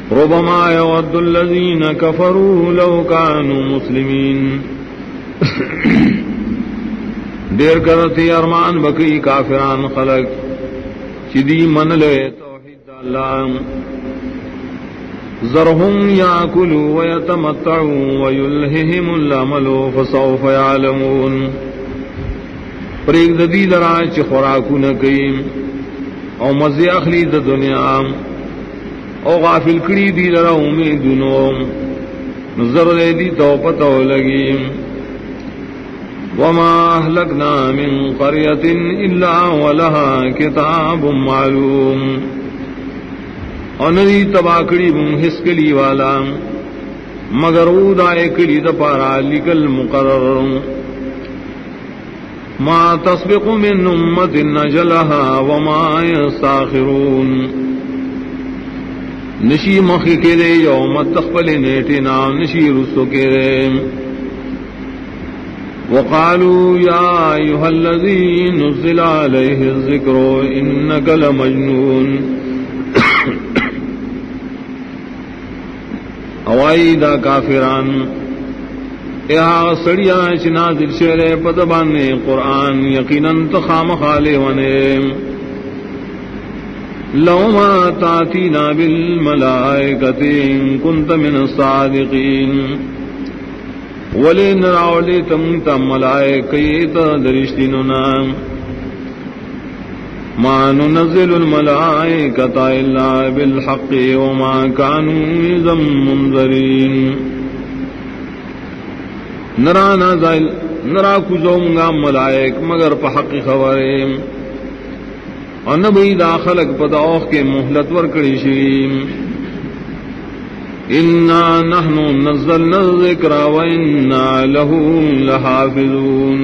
ربما يود الذين كفروا لو كانوا مسلمين دیر کرتی ارمان بکی کافران خلق چدی من لے توحید اللہ ذرهم يأكلوا ويتمتعوا ويلههم الأمل فسوف يعلمون پریک دی لرا چ خوراکو نکیم او مزے اخلی د دنیا او غافل کری دی لرا امیدونو نظر دی تو پتو لگی وما اهلكنا من قرية الا ولها كتاب معلوم اور ندی تباکڑی من ہسکلی والا مگر او دائے کلی دپارا لکل مقرر ما تسبق من امت نجلها وما يستاخرون نشی مخی کے دے یوم تخبل نیٹنا نشی رسو کے دے وقالوا يا أيها الذي نزل عليه الذكر إنك لمجنون اوائی دا کافران اے سڑیا نازل شعر پدبانے قرآن یقیناً تخام خالے ونے لو ما تاتینا بالملائکۃ ان کنت من الصادقین ولی نراولی تم ملائکی تا درشتیننا ما ننزل الملائکۃ الا بالحق وما كانوا اذا منذرین نرا کجومگا ملائک مگر پا حق خبرے اور نبی داخلق پداوخ کے محلت ورکڑی شیم انا نحن نزلنا الذکر وانا له لحافظون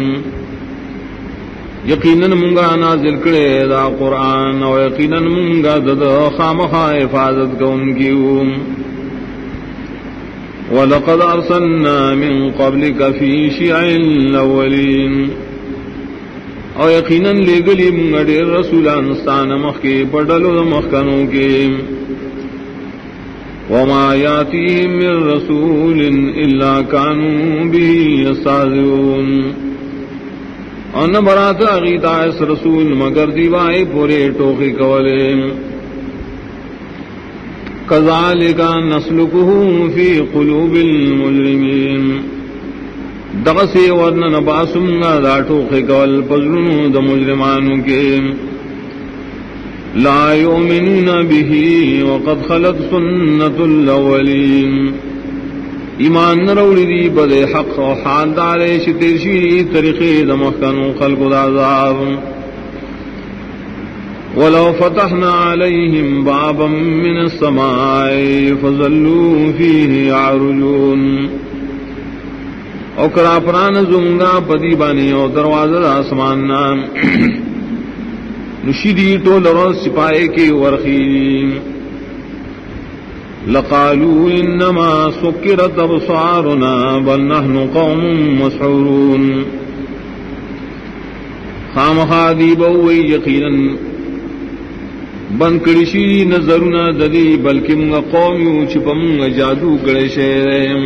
یقیناً منگا نازل کرے دا قرآن اور یقیناً منگا دا خامخا حفاظت کا ان کی وَلَقَدْ أَرْسَلْنَا مِن قَبْلِكَ فِي شِيَعِ الْأَوَّلِينَ اور یقیناً لے گلی منگا دیر رسولان ستان مخ کے پڑلو مخکنوں کے وَمَا يَأْتِيهِم مِّن رَّسُولٍ إِلَّا كَانُوا بِهِ يَسْتَهْزِئُونَ اور نہ برات عقیدہ اس رسول مگر دیوائے پورے ٹوکی کولے کذالک نسلکہ فی قلوب المجرمین دغسی ورن نباسمگا دا ٹوکی کول پزرنو دا مجرمانوں کے لا یؤمنون به وقد خلت سنت الاولین ایمان نروڑی دی بد حق و حال دارے شترشی طریقے دمخکنو خلق العذاب ولو فتحنا علیہم بابا من السماء فظلوا فیہ یعرجون اوکرا پران زنگا پدی بانی او دروازہ آسماننا نشیدی ٹول روز سپائے کی ورخیم لقالوا انما سكرت ابصارنا بل نحن قوم مسحورون خامخادی بوئی یقینا بنکڑشی نظرنا ددی بلکہ منگا قوم چھپم جادو کڑے شیرم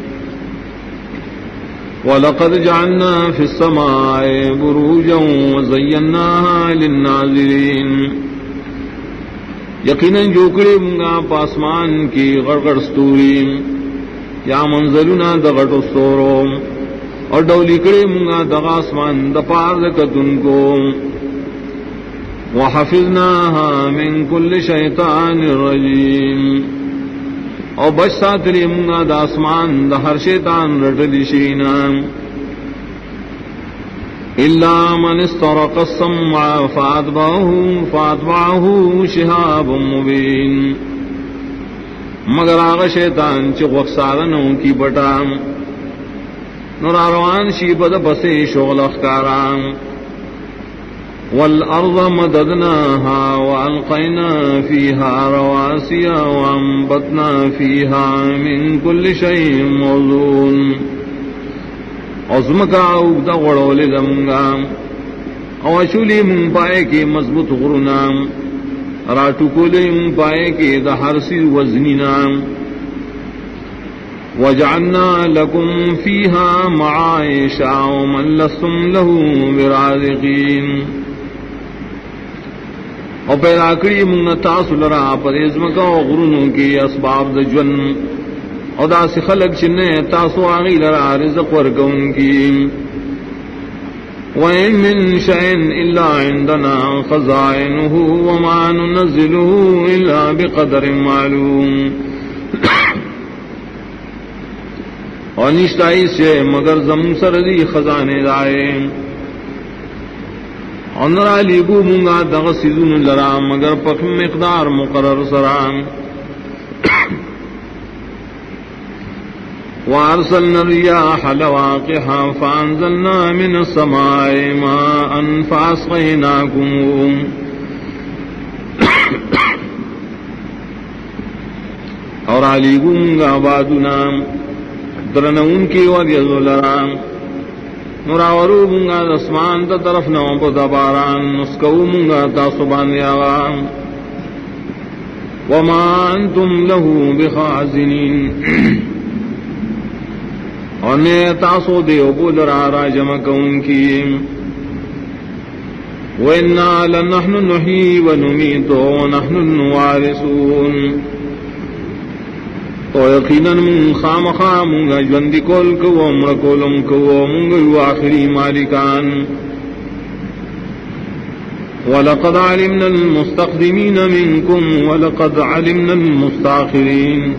وَلَقَدْ جَعَلْنَا فِي السَّمَاءِ بُرُوجًا وَزَيَّنَّاهَا لِلنَّاظِرِينَ یقیناً جوکڑے منگا پاسمان کی غڑغڑ ستوری یا منزلنا دغٹ استورو اور ڈولی کڑے منگا دغاسمان دپار دکتن کو وحفظناها من كل شیطان الرجیم اور بچ ساتری منگا داسمان دہر شیطان رٹلی شینا إلا من استرق السمع فاتبعه شهاب مبين مگر آغا شیطان چی غفصارنوں کی بٹام نراروان شی بد بسے شغل اخکارام والأرض مددناها وألقينا فيها رواسي وأنبتنا فيها من كل شيء موزون عظمکا اگدا غڑولے دمگا اوشولی من پائے کے مضبوط غرنام راٹکولیم پائے کے دہرسی وزنینا وجعلنا لكم فيها معائش ومن لستم له برازقین او پیدا کری منگا تاسو لرا پر ازمکا و غرونوں کی اسباب دا جون او دا سی خلق چنے تاسو آغی لرا رزق ورکون کی وَإِن مِّن شَيْءٍ إِلَّا عِندَنَا خَزَائِنُهُ وَمَا نُنَزِّلُهُ إِلَّا بِقَدَرٍ مَّعْلُومٍ اور نشتائی سے مگر زم سردی خزانے دائے اور نرا لیگو منگا دغسیزن لرا مگر پک مقدار مقرر سرام وارسلنا الرياح لواقح فانزلنا من السماء ماء فاسقيناكم اور علی گونگا بادنا درنون کی وجہ لرام نراورو منگا دسمان تا طرف نو پتا باران نسکو منگا تاسبان یاغام وما انتم له بخازنین اور نے تاسو دیو بول را جمع کون کی وَإِنَّا لَنَحْنُ نُحْيِي وَنُمِيتُ وَنَحْنُ الْوَارِثُونَ تو یقیناً من خامخا منگا جوندی کول کو امر کولم کو منگا آخری مالکان وَلَقَدْ عَلِمْنَا الْمُسْتَقْدِمِينَ مِنْكُمْ وَلَقَدْ عَلِمْنَا الْمُسْتَأْخِرِينَ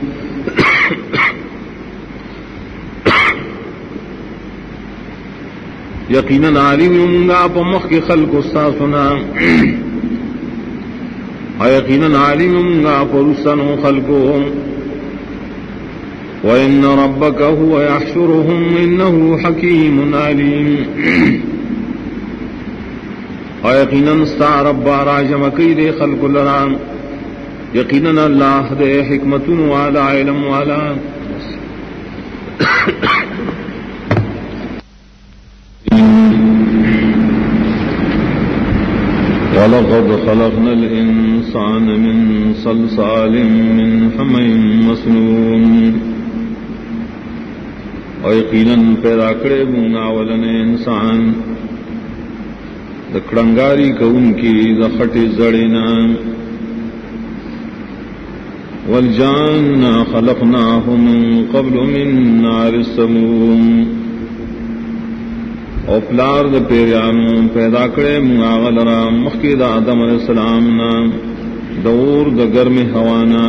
یقیناً عالم منگا پمخ کے خلق استا سنا یقیناً عالم منگا پرسن خلقو وَإِنَّ رَبَّكَ هُوَ يَحْشُرُهُمْ إِنَّهُ حَكِيمٌ عَلِيمٌ یقیناً ستا رب راجم قید خلق لرام یقیناً اللہ دے حکمت والا علم والا وَلَقَدْ خَلَقْنَا الْإِنسَانَ مِنْ صَلْصَالٍ مِّنْ حَمَإٍ مَّسْنُونٍ اور یقیناً پیدا کرے منگا ولن انسان دکڑنگاری کو ان کی دخٹ زڑینا والجان خلقناه من قبل من نار السموم او پلار د پیریانو پیدا کرے منگا ولرا مخید آدم علیہ السلام نا دور د گرم ہوانا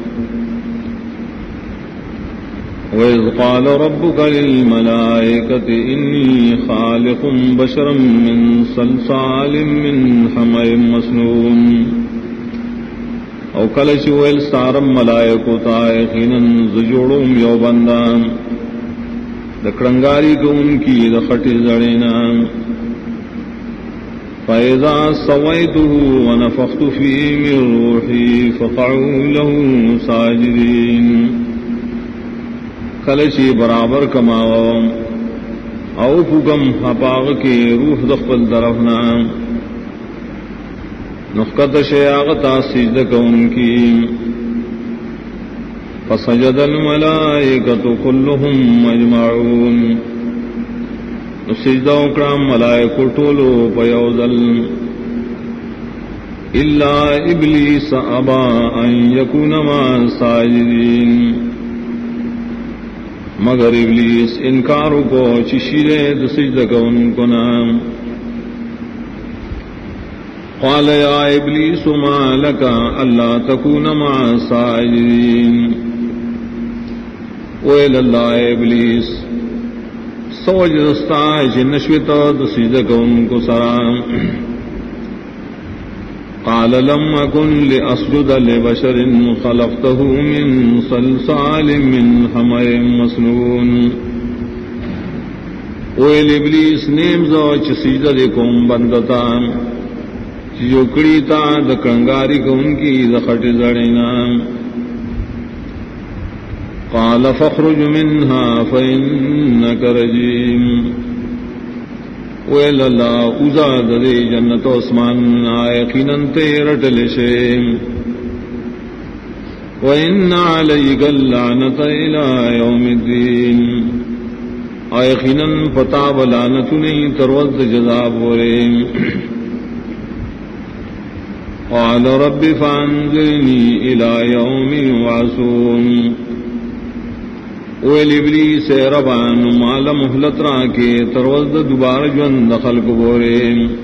وَإِذْ قَالَ رَبُّكَ لِلْمَلَائِكَةِ إِنِّي خَالِقٌ بَشَرًا مِّن صَلْصَالٍ مِّنْ حَمَإٍ مَّسْنُونٍ او کلچ ویل سارم ملائکو تا یقیناً زجوڑم یو بندان دکڑنگاری کو ان کی دخٹ زڑینا فَإِذَا سَوَيْتُهُ وَنَفَخْتُ فِيهِ مِن رُّوحِي فَقَعُوا لَهُ سَاجِدِينَ کلچی برابر کماو او پکم حپاغ کے روح دخل درفنا نفقت شیاغتا سجد کون کی فسجد الملائکۃ کلهم اجمعون سجدہ اکرام ملائکو ٹولو پیوزل الا ابلیس ابا ان یکون مع الساجدین مگر ابلیس انکارو کو چشیرے سجدہ کو ان کو نام قال یا ابلیس ما لک الا تکون مع الساجدین ویل اللہ ابلیس سوج رستا جنشوتا سجدہ کو ان کو سلام قال لم أكن لأسجد لبشر خلقته من صلصال من حمأ مسنون ویل ابلیس نیم زو چ سجدہ دے کوم بندتا چیوکڑی تا دکنگاری کو ان کی دخٹ زڑینا قال فاخرج منها فإنك رجيم ویل اللہ ازاد دے جنت عثمان یقیناً تیرٹل شیم وَإِنَّ عَلَيْكَ اللَّعْنَةَ إِلَى يَوْمِ الدِّينِ یقیناً پتاب لعنت نہیں تروز جزا بورے قال رب فانظرنی إلى يوم يبعثون ویل ابلیس ربان مال مہلت را کے تروز دوبارہ جوند خلق بورے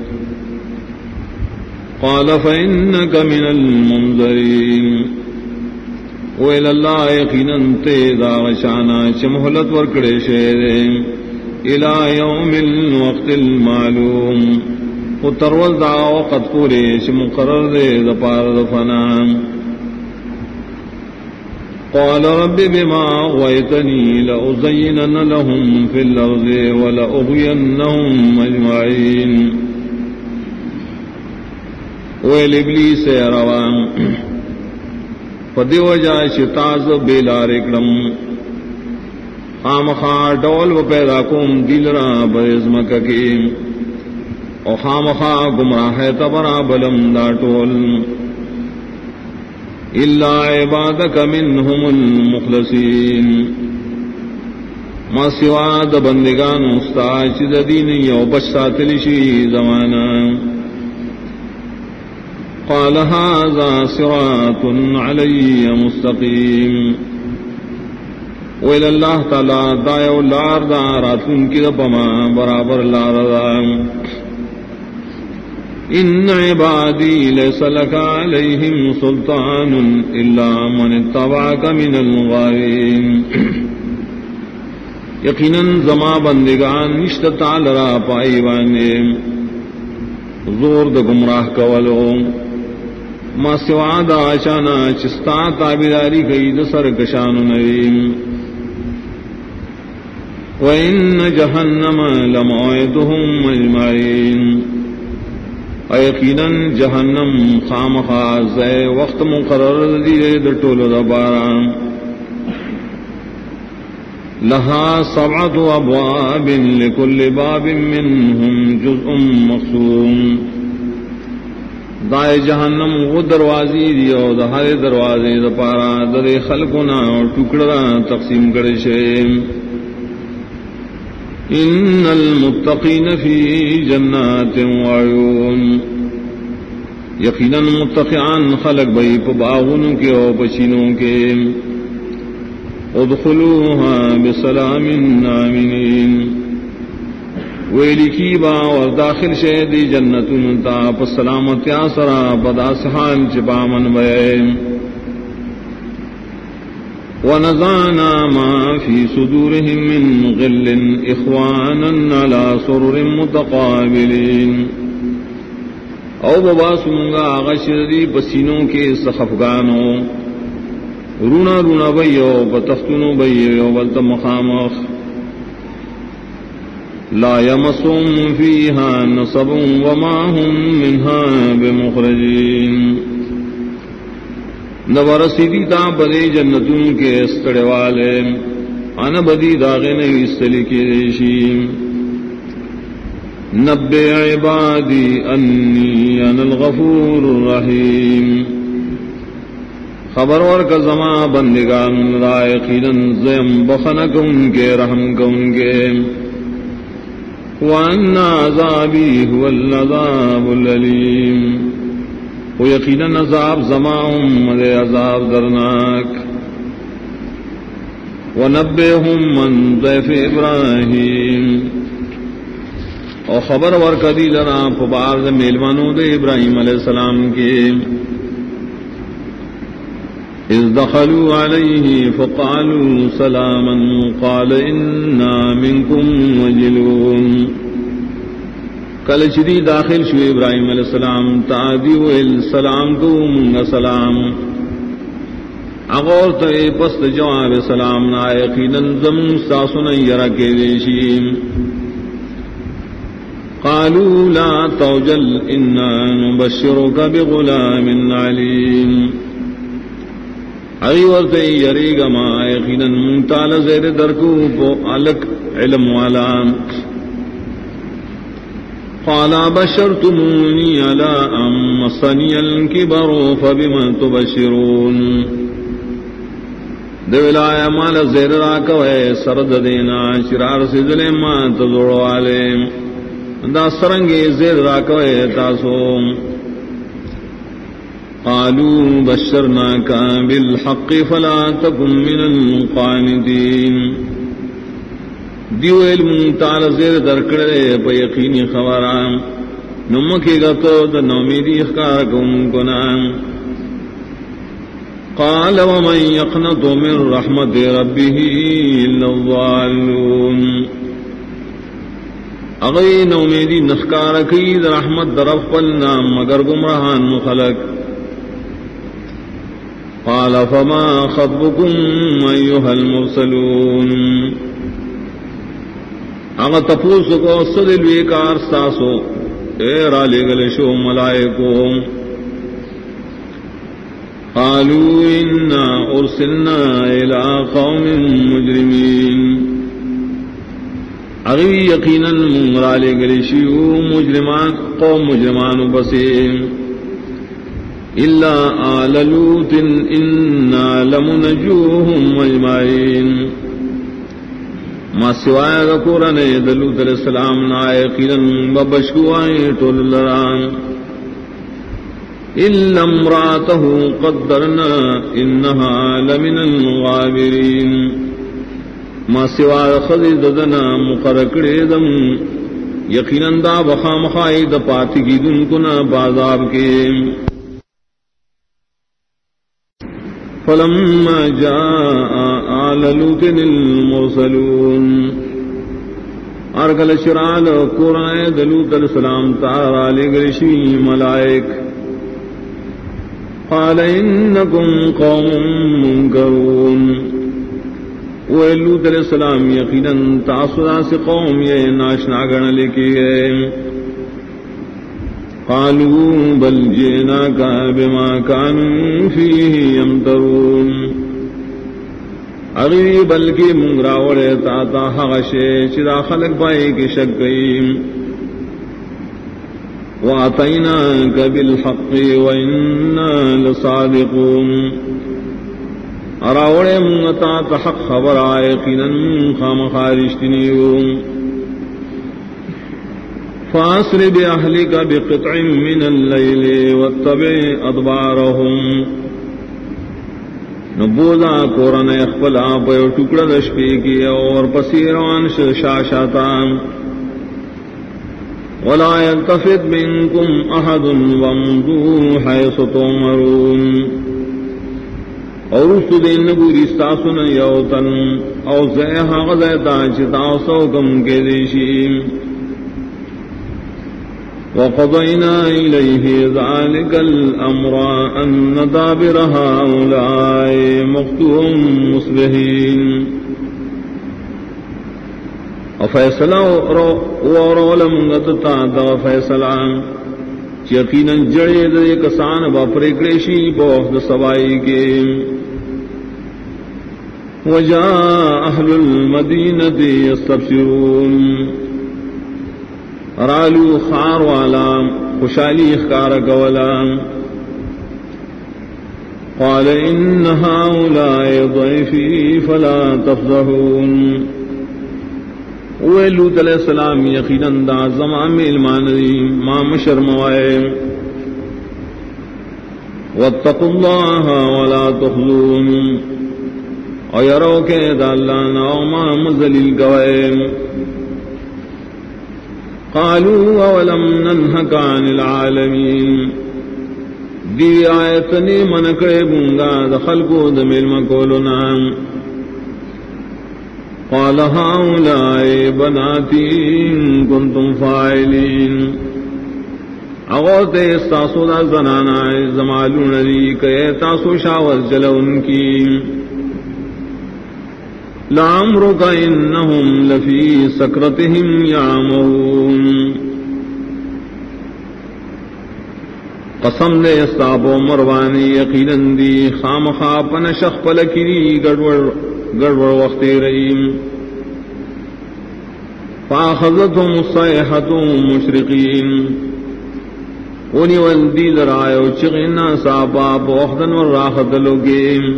قال فإنك من المنظرین ویل اللہ یقیناً تیزا غشانا چھ مہلت ورکڑے شیرے الى یوم الوقت المعلوم و تروز دا وقت پورے چھ مقرر دے دپار دفنا قال رب بما اغويتني لأزينن لهم في الأرض ولأغوينهم أجمعين ویل ابلیس روان پدی وجہ شتاز بیلار اکرم خامخا ڈول و پیدا کوم دل را برزمک کی او خامخا گمراہ تبرا بلم دا ٹول الا عبادک منهم المخلصین ما سوا د بندگان استاد چ دین یو بشاتل شی زمانہ قال هذا صراط علی مستقیم ویل اللہ تعالی دایو لار دا راتن کی پما برابر لار دا ان عبادی لیس لک علیہم سلطان الا من اتبعک من الغاوین یقیناً زما بندگان نشت تعالی را پائی بانے زور د گمراہ کولو ما سوا دا چانا چستا تابداری گئی د سرکشان نویم وَإِنَّ جَهَنَّمَ لَمَوْعِدُهُمْ أَجْمَعِينَ یقیناً جہنم خامخا زے وقت مقرر دیئے د ٹول دبارا لها 7 ابواب لكل باب منهم جزء مقسوم دائے جہنم وہ دروازی دی اور ہر دروازے دپارا در خلقنا اور ٹکڑا تقسیم کرے شے ان المتقین فی جنات وعیون یقیناً متقیان خلق بھئی باغوں کے اور پچینوں کے ادخلوها بسلام آمنین ویلی کی با اور داخل شہدی جنتن تا پسلامت آسرا پدا سحال چپامن بے ونزعنا ما فی صدورهم من غل اخوانا على سرر متقابلین او بباسنگا غشری پسینوں کے سخفگانوں رونا رونا بھئیو بتختنو بھئیو بلت مخامخ لا یمسون فیہا نصب وما هم منها بمخرجین نورسیدی تا بدی جنتون کے استڑے والے انا بدی داغے نہیں استلی کے ریشیم نبع عبادی انی انا الغفور الرحیم خبر ور کا زما بندگان را یقیناً زیم بخنک ان کے رحم کا ان کے وان عذابی هو العذاب العلیم و یقیناً عذاب زما دے عذاب درناک ونبئہم من ضیف ابراہیم اور خبر ور کا دی لنا پبار میلمانوں دے ابراہیم علیہ السلام کے اذ دخلوا علیہ فقالوا سلاما قال انا منکم وجلون کل چدی داخل شو ابراہیم علیہ السلام تعدیو السلام کو منگا سلام اغور تے پست جواب سلام نا یقیناً زم ساسن یرا کے دیشیم قالوا لا توجل انا نبشرک بغلام علیم اگی ورتے یری گما یقیناً منتال زیر درکو پو علق علم والا قال بشرتموني على أن مسني الكبر فبما تبشرون دولایا مال زیر راکوے سرد دینا شرار سدلے ما تزوڑ والے دا سرنگی زیر راکوے تاسو قالوا بشرناك بالحق فلا تكن من القانتين دیو علم تعالی زیر درکڑے پا یقینی خبران نمکی گتو دا نومیدی اخکار کن کنان قال ومن يقنط من رحمت ربه الا الضالون اغی نومیدی نخکار کید رحمت درف پلنا مگر گمراہان مخلق قال فما خطبكم أيها المرسلون اغا تپوس کو صدلوی کار ساسو اے رالی گلشو ملائکو قالوا إنا أرسلنا إلى قوم مجرمين اغی یقینا رالی گلشیو مجرمان قوم مجرمان بسیم إلا آل لوط إنا لمنجوهم أجمعين ما سوائے ذکورن لوط علیہ السلام نائقینا ببشکوائیں طول لران إلا امرأته قدرنا إنها لمن الغابرين ما سوائے خذ ددنا مقرکڑے دم یقینا دا بخامخائی دا پاتی کی دن کنا بازاب کے فلما جاء آل لوط المرسلون ارگل شرال قرآن دلوط علیہ السلام تعالی لگرشی ملائک قال انکم قوم منکرون لوط علیہ السلام یقینا تاسدا سے قوم یہ ناشناگن لکھی گئے قالوا بل جئناك بما كانوا فيه يمترون اغی بلکی منگراوڑے تاتا حغشے چدا خلق بائی کی شک گئی وَأَتَيْنَاكَ بِالْحَقِّ وَإِنَّا لَصَادِقُونَ اراوڑے منگتا تحق خبر آئے قینن خام خارشتنیون فاسر بأهلك بقطع من الليل واتبع أدبارهم نبوذا قرآن اخفل آپ ٹکڑا دشپی کی اور پسیروان شاشاتان ولا يلتفت منكم أحد وامضوا حيث تؤمرون اور اس دین نبوری استاسن یوتن او زیہا غزیتا چتاو کم کے دیشیم وقضينا إليه ذلك الأمر أن دابر هؤلاء مقطوع مصبحين وفیصلہ ورولم غتتا دا فیصلہ یقینا جڑے دے کسان باپرے کریشی بوخد سوائی کے وجاء أهل المدينة يستبشرون رالو خار والا خوشالی اخکار کولا قال ان هؤلاء ضيفي فلا تفضحون لوط علیہ السلام یقینا دا زمان میلمان ما مشرموائے واتقوا الله ولا تخزون اور یرو کے دا اللہ ناو ما مزلیل گوائے قالوا اولم ننهك عن العالمين دی آیتنی من کرے بونگا دخل کو دمیل مکولنا قال هؤلاء بناتي إن كنتم فاعلين اغوت استاسو دا زنانا زمالون دی کہ تاسو شاوز جلون کی لعمرك إنهم لفي سكرتهم يعمهون قسم دے استاب و مروانی یقیناً دی خام خاپن شخ پلکی گڑوڑ وقت رئیم فاخذتهم الصيحة مشرقين ونی والدی لرائے چغنا صابا بوخدن والراحت لوگیم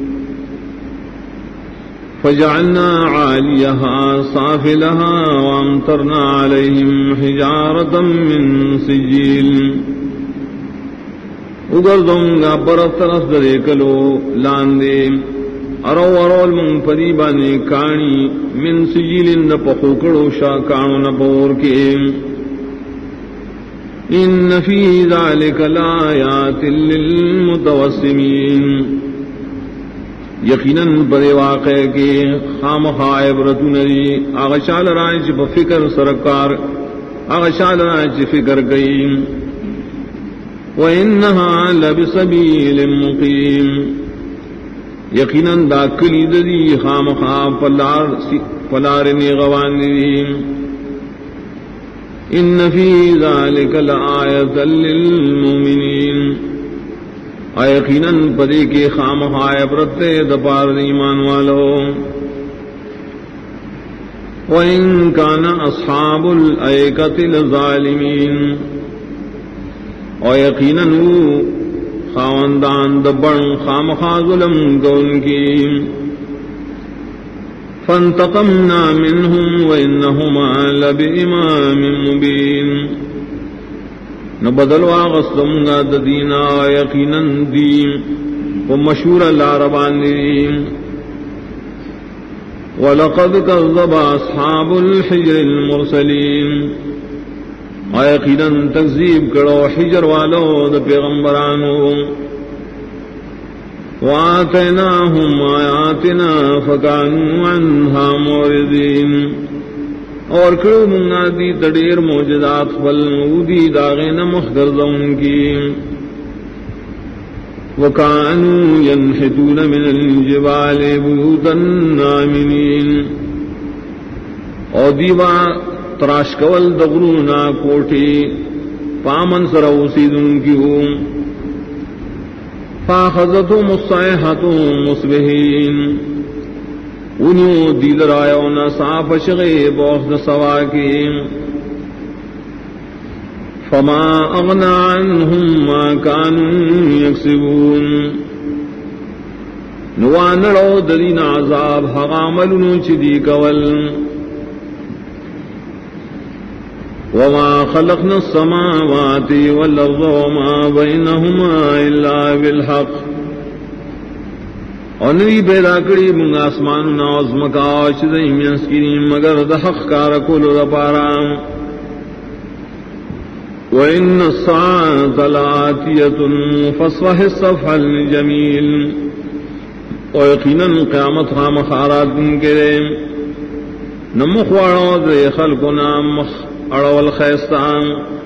فجعلنا عاليها صافلها وامطرنا عليهم حجارة من سجيل اگردونگا برف طرف درے کلو لاندے ارو المن پریبانی کانی من سجیل نپخوکڑو شاکانو نپور کے ان فی ذلک لآیات للمتوسمین یقیناً پر واقع کے خامخا عبرت نری اغشال رائج بفکر سرکار اغشال رائج فکر گئی وَإِنَّهَا لَبِسَبِيلٍ مُقِيمٍ یقیناً داکلی ددی خامخا پلارنی غوانی ان فی ذلک لآیۃ للمؤمنین یقیناً پدی کے خامخا عبرت دپار ایمان والو وَإِن كَانَ أَصْحَابُ الْأَيْكَةِ لَظَالِمِينَ اور یقیناً خاوندان دبڑ خامخا ظلم گون کی فانتقمنا منهم وإنهما لبإمام مبين نبدل واغسلمگا ددینا یقیناً دیم ومشہور العربان دیم وَلَقَدْ كَذَّبَ أَصْحَابُ الْحِجْرِ الْمُرْسَلِينَ یقیناً تکذیب کرو حجر والو دا پیغمبرانو وآتیناہم آیاتنا فکانوا عنہا معرضین اور کرو منگا دی تڑیر موجزات فالمودی داغین مخدرزون کی وکانوا ینحتون من الجبال بیوتا آمنین اور دیوا تراش کول دغرونا کوٹی پامن سروسیدن کیوں فاخذتهم الصیحة مصبحین انیو دیل رایونا صاف شغی بوخد سوا کی فما اغنا عنهم ما كانوا یکسبون نوانرو دلین عذاب حغاملنو چدی کول وما خلقنا السماوات والأرض وما بينهما إلا بالحق اور نوی پیدا کری منگ آسمان نازمکا چدئی منسکری مگر دحق کارکول دپارا وإن الساعة لآتية فاصفح الصفح الجميل ويقينا قیامت خام خارات کرے نمخوارو دے خلقنا مخ اڑول خیستان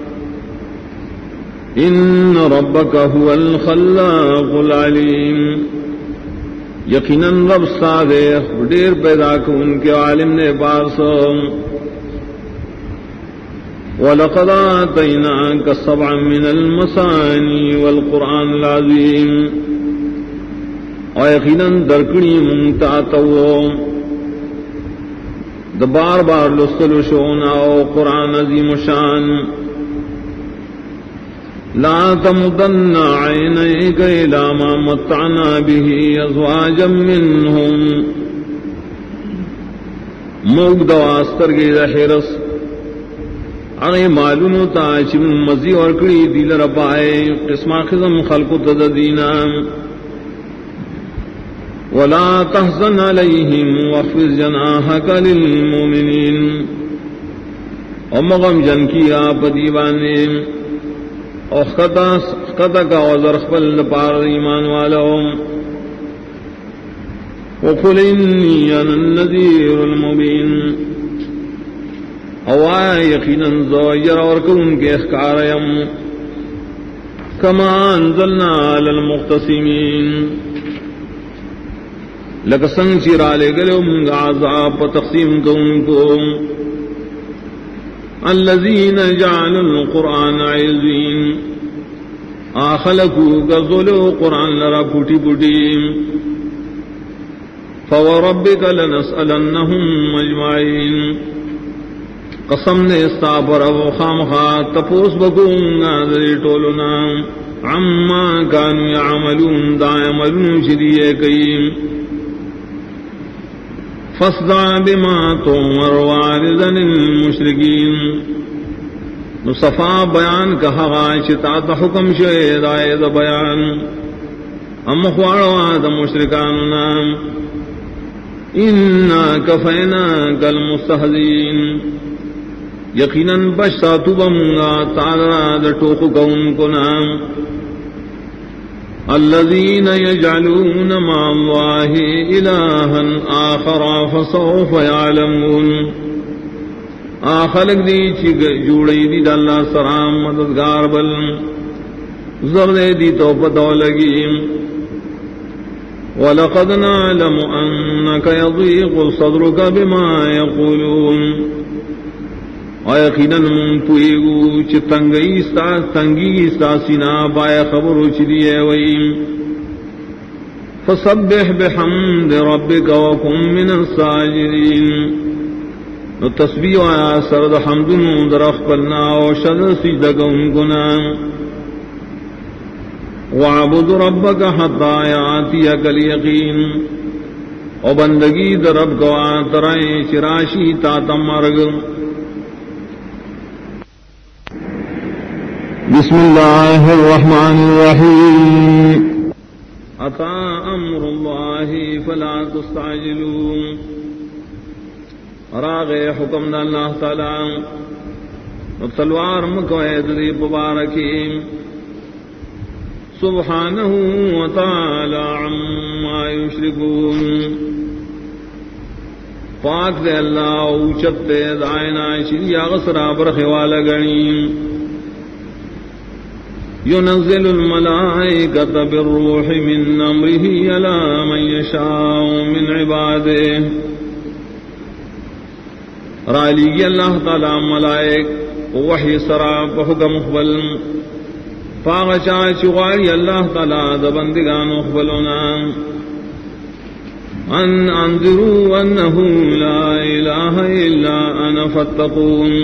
ان ربک هو الخلاق العلیم یقیناً رب سادے ڈیر پیدا کو ان کے عالم نے پارسو وَلَقَدْ آتَيْنَاكَ سَبْعًا مِنَ الْمَثَانِي وَالْقُرْآنِ الْعَظِيمِ اور یقیناً درکڑی منتاتو دا بار بار لستل شونا او قرآن عظیم شان لا تمدن عینیک الى ما متعنا به ازواجا منهم موگ دواستر گئی دا حرس اغی معلومو تا چم مزی ورکڑی دیل رپائے قسمہ خزم خلقو تددینا ولا تحزن عليهم واخفض جناحك للمؤمنين امغم جن کیا پدیوانے اخطا کا وزر خپل پار ایمان والوں وقل انی انا النذیر المبین اوا یقینا زوجر اور کن کے اخکاریم کما انزلنا علی المقتسمین لکسنگ چیرا لے گلے منگ عذاب و تقسیم کن کو الذین جعلوا القرآن عزین آخلقو گزلو قرآن لرا پوٹی پوٹی فوربک لنسألنهم اجمعین قسم نے استابر و خامخا تپوس بکونگا دری ٹولنا عما کانو یعملون دا عملون شدیئے کئیم فاصدع بما تؤمر وعرض للمشرکین نصفا بیان کہا چتا تا حکم شے دائے دا بیان ام خواروا دا مشرکاننا انا کفیناک المستہزین یقیناً بشتاتو بمگا تعالی دا ٹوکو کون کنام الذین یجعلون مع اللہ الہا آخر فسوف یعلمون آخلق دی چی جوڑی دی دا اللہ سرام مددگار بل زردے دی تو پتو لگیم وَلَقَدْ نَعْلَمُ أَنَّكَ يَضِيقُ صَدْرُكَ بِمَا يَقُولُونَ وَيَقِينًا مُن پوئیگو چی تنگی استا سینا پائے خبرو چی دیئے وئیم فَسَبِّحْ بِحَمْدِ رَبِّكَ وَكُن مِّنَ السَّاجِدِينَ نو تسبیح آیا سرد حمدنو درخ پلنا و شد سجدہ ان گنا وَعَبُدُ رَبَّكَ حَتَّى يَأْتِيَكَ الْيَقِينُ او بندگی در رب گوا ترائیں چراشی تا تمرگ بسم اللہ الرحمن الرحیم اتا امر اللہ فلا تستعجلوا راغ حکم دا اللہ تعالی تلوار مکوید دی مبارکی سبحانہ وتعالی عما یشرکون پاک دے اللہ اوچت دے دائنا شریع غصرہ برخوالا گنیم ينزل الملائكة بالروح من أمره على من يشاء من عباده رالی اللہ تعالی ملائک وحی سراب حکم اخبل فاغچا چغاری اللہ تعالی دبندگان اخبلنا ان انذروا انه لا الہ الا انا فاتقون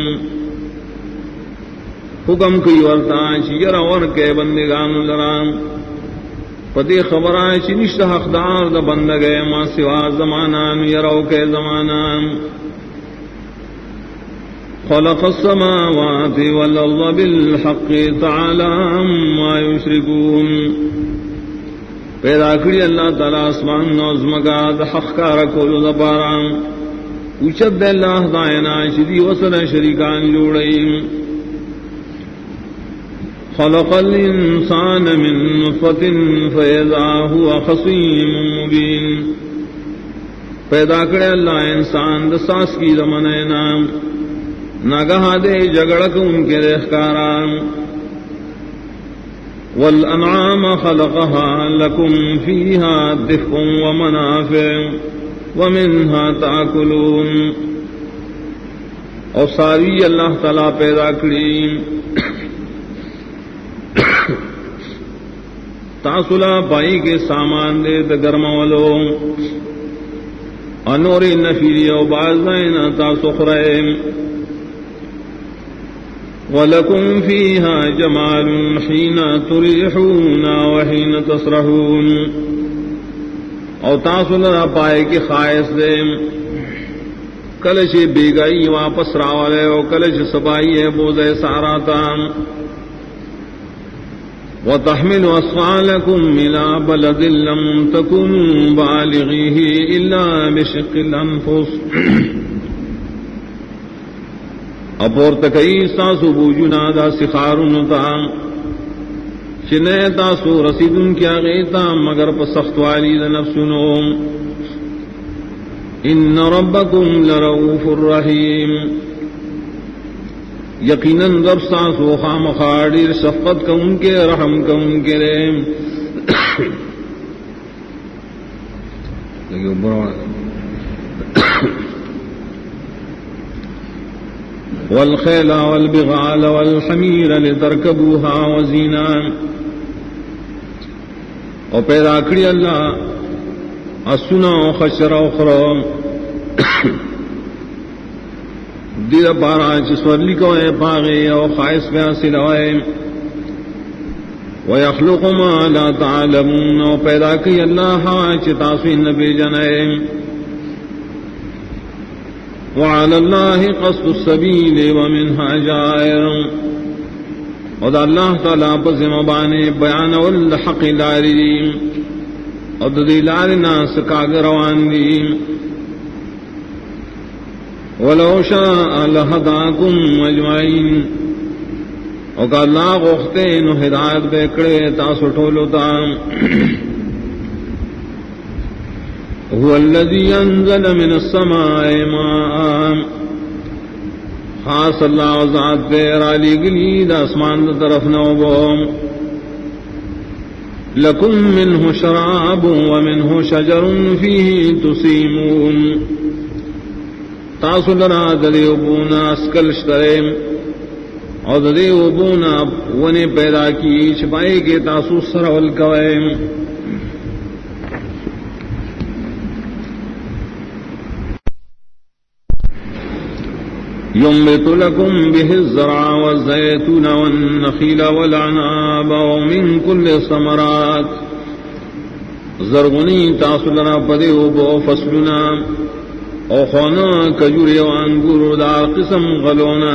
حکم کی ورتا چیر اور کے بندگان لرام پتی خبرہ چنشت حقدار دا بندگے ما سوا زمانان یرو کے زمانان خلق السماوات والارض بالحق تعالی عما یشرکون پیدا کری اللہ تعالی اسمان نوزمگا دا حق کارکولو دا پارام اوچد دے اللہ دائنا شدی وصل شریکان جوڑیم خلق الانسان من نطفة فاذا هو خصيم مبين پیدا کرے اللہ انسان دساس کی زمانینا ناگہا دے جگڑک ان کے ریخکاران والانعام خلقها لكم فيها دفء ومنافع ومنها تاكلون اور ساری اللہ تعالی پیدا کری تاسلا بائی کے سامان دے گرم والو انور نفیری و بازائن تاسخرے وَلَكُمْ فِيهَا جَمَالٌ حِينَ تُرِيحُونَ وَحِينَ تَسْرَحُونَ او تاسل را پائے کی خائص دے کلش بیگائی واپس راولے او کلش سبائی ہے بوزے ساراتا وَتَحْمِلُ أَثْقَالَكُمْ إِلَى بَلَدٍ لَّمْ تَكُونُوا بَالِغِيهِ إِلَّا بِشِقِّ الْأَنفُسِ اپور تکئی ساسو بوجنا دا سخارن تا چنے تاسو رسیدن کیا غیتا مگر پسخت والی دا نفسنو ان ربکم لرؤوف الرحیم یقیناً رب ساسو خام خاڑیر شفقت کا ان کے رحم کا ان کے رے والخيل والبغال والحمير لتركبوها وزينا او پیدا کری اللہ اسنا و خشر و خرام دیر پارا چسورلی کو اے پاغے او خائص پہ حاصل ہوئے وَيَخْلُقُ مَا لَا تَعْلَمُونَ او پیدا کی اللہ چتاسوین نبی جنائے وَعَلَى اللَّهِ قَصْدُ السَّبِيلِ وَمِنْهَا جَائِرٌ اور اللہ تعالیٰ پر ذمبانے بیان والحق لاری اور دلالنا سکاگ روان دی وَلَوْ شَاءَ لَهَدَاكُمْ أَجْمَعِينَ اور کہ اللہ غوختے نو ہدایت بیکڑے تاسو ٹھولتا هو الذي أنزل من السماء ماء خاص اللہ ذات تیرا لی گلی دا اسمان دا طرف نوبو لکم منہ شراب ومنہ شجر فیہ تسیمون تاسو لنا ددی ابونا اسکلشترے اور ددی ابونا ونے پیدا کی چھپائے کے تاسو سرول کوئے ينبت لكم به الزرع والزيتون والنخيل والعناب ومن كل الثمرات زرغنی تاسلنا پدیو بو فصلنا او خونا کجوری وانگور دار قسم غلونا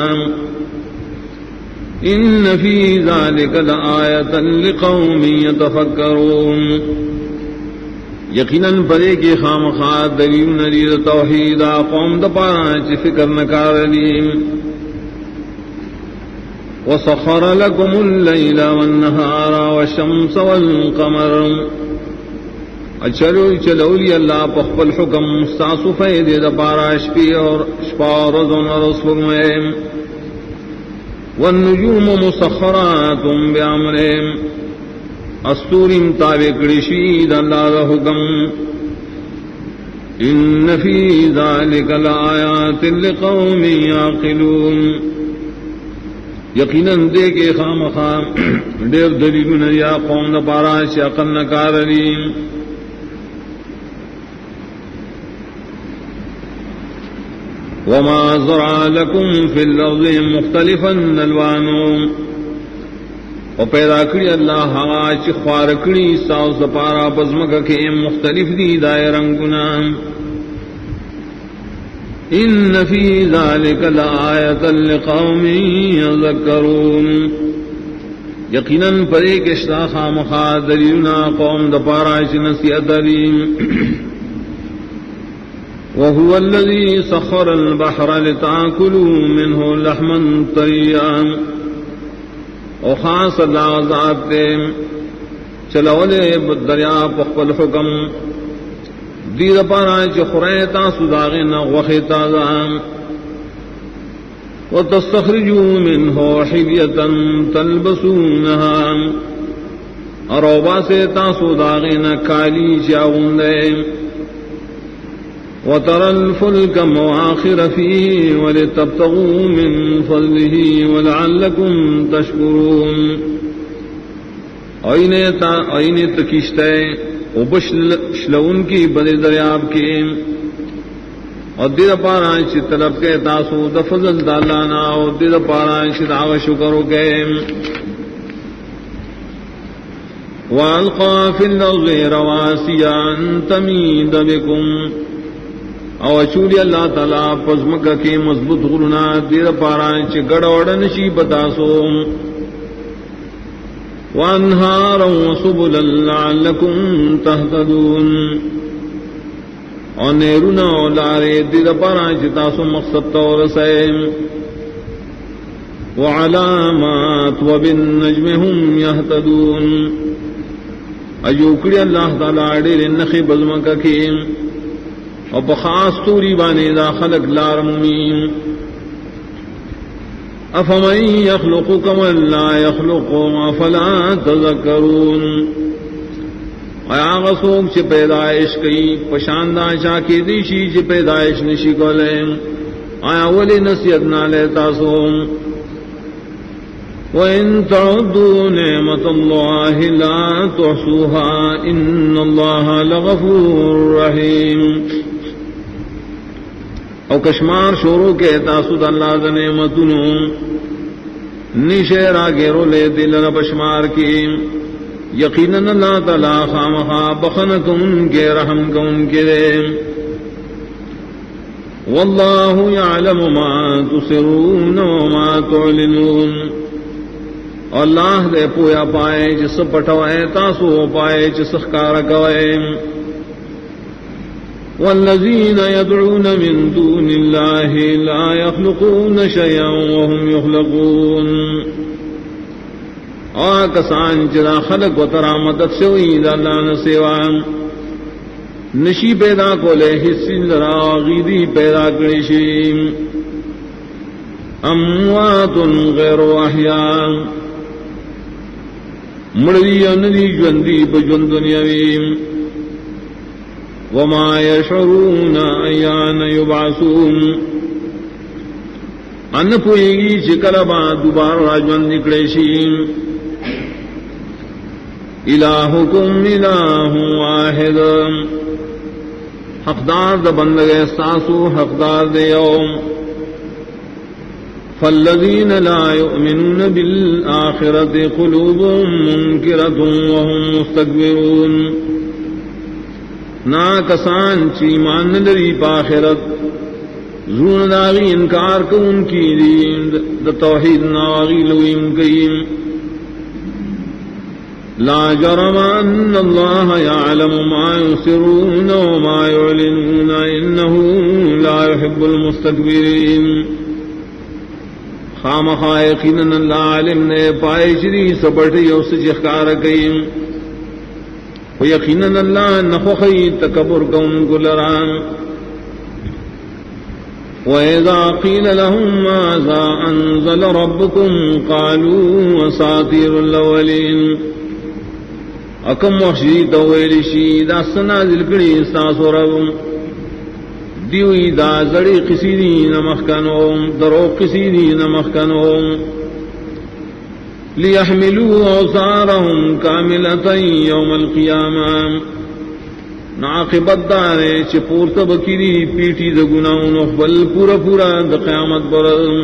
ان فی ذلك لآیة لقوم يتفکرون یقیناً پدے کی خامخواہ دلیل ندید توحید قوم دپارا چی فکر نکار لیم وسخر لکم اللیل والنہار والشمس والقمر چلولی اللہ پخبل حکم مستاسو فیدے دپارا شپی اور شپارزن رسول میں والنجوم مسخرات بیامریم استوریم تابع کرشید اللہ دا حکم ان فی ذالک لآیات لقوم یعقلون یقیناً دے کے خامخام دیر دلیلون یا قوم دا پارا شاقل نکارلیم وما زرع لکم فی الارض مختلفا الوانوں او پیدا کری اللہ چی خوار کری ساو سپارا پزمکا کے مختلف دی دائے رنگنا ان فی ذالک لآیت لقوم یذکرون یقیناً پرے کشتا خامخا دلیلنا قوم دپارا چی نصیحت علیم وهو الذي سخر البحر لتاكلوا منه لحما طريا او خاص اللہ ذات دے چلولے دریا پخپل حکم دید پارا چی خریتا سداغن غخی تازا وتستخرجوا منه حلیتا تلبسونها اروبا سے تاسو داغن کالی چاغن دے وترى الفلك مواخر فيه ولتبتغوا من فضله ولعلكم تشكرون آئین تکیشتے وبشلون کی بدے دریاب کے اور دیر پارا چی طلب کے تاسو دفضل دالانا اور دیر پارا چی دعو شکرو کے وَأَلْقَى فِي الْأَرْضِ رَوَاسِيَ أَن تَمِيدَ بِكُمْ او چولی اللہ تعالیٰ پزمکہ کے مضبوط غرنا دیر پارا چی گڑوڑن شی بتاسو وانہارا وسبلا لعلکم تہتدون اور نیرونا و لارے دیر پارا چی تاسو مقصد طور سے وعلامات وبالنجم هم یہتدون ایوکڑی اللہ تعالیٰ دیر نخی بزمکہ کے اور بخاص توری بانے دا خلق لارمین افمن یخلق کمن لا یخلق افلا تذکرون آیا غسوک چی پیدائش کئی پشاندہ چاکی دیشی چی پیدائش نشی کولے آیا ولی نصیت نالے تاسوم وَإِن تَعُدُّوا نِعْمَةَ اللَّهِ لَا تُحْصُوهَا إِنَّ اللَّهَ لَغَفُورٌ رَحِيمٌ او کشمار شورو کے تاسود اللہ دا نعمتنو نیشے راگیرو لے دل رب شمار کی یقیناً اللہ تعالی خامخا بخنکم ان کے رحم کو ان کے دے واللہ یعلم ما تسرون وما تعلنون اللہ دے پویا پائے جس پٹوائے تاسو پائے جس خکار کوئے والذین يدعون من دون اللہ لا يخلقون شیئا وهم يخلقون آکسان چرا خلق و ترا مدد سے ہوئی دا اللہ نسیوان نشی پیدا کو لے حصی ذرا غیدی پیدا کرشیم اموات غیر احیاء مردی اندی جوندی بجون دنیاویم وما یشعرون ایان یبعثون ان پوئیگی چکل با دوبار راجون نکڑیشیم الہکم الہ واحد حقدار دا بندگے ساسو حقدار دے یوم فالذین لا یؤمنون بالآخرت قلوبهم منکرۃ وهم مستکبرون نا کسان چیمان لری پاخرت زون داغی انکار کو ان کی دین دا توحید ناغی لویم کیم لا جرم ان اللہ یعلم ما یسرون وما یعلنون انه لا يحب المستکبرین خامخا یقیناً اللہ علم نے پائے شری سپٹی اس چخکار کیم و یقیناً اللہ نخوخی تکبر کون گلران وَإِذَا قِيلَ لَهُمْ مَاذَا أَنزَلَ رَبُّكُمْ قَالُوا أَسَاطِيرُ الْأَوَّلِينَ اکم وحشی تویلشی دا سنازل کری ساسو رب دیوی دا زڑی قسی دی نمخکنوم درو قسی دی نمخکنوم لِيَحْمِلُوا أَوْزَارَهُمْ كَامِلَةً يَوْمَ الْقِيَامَةِ ناقبت دارے چپور تبکیری پیٹی دا گناہوں نخبل پورا پورا دا قیامت برد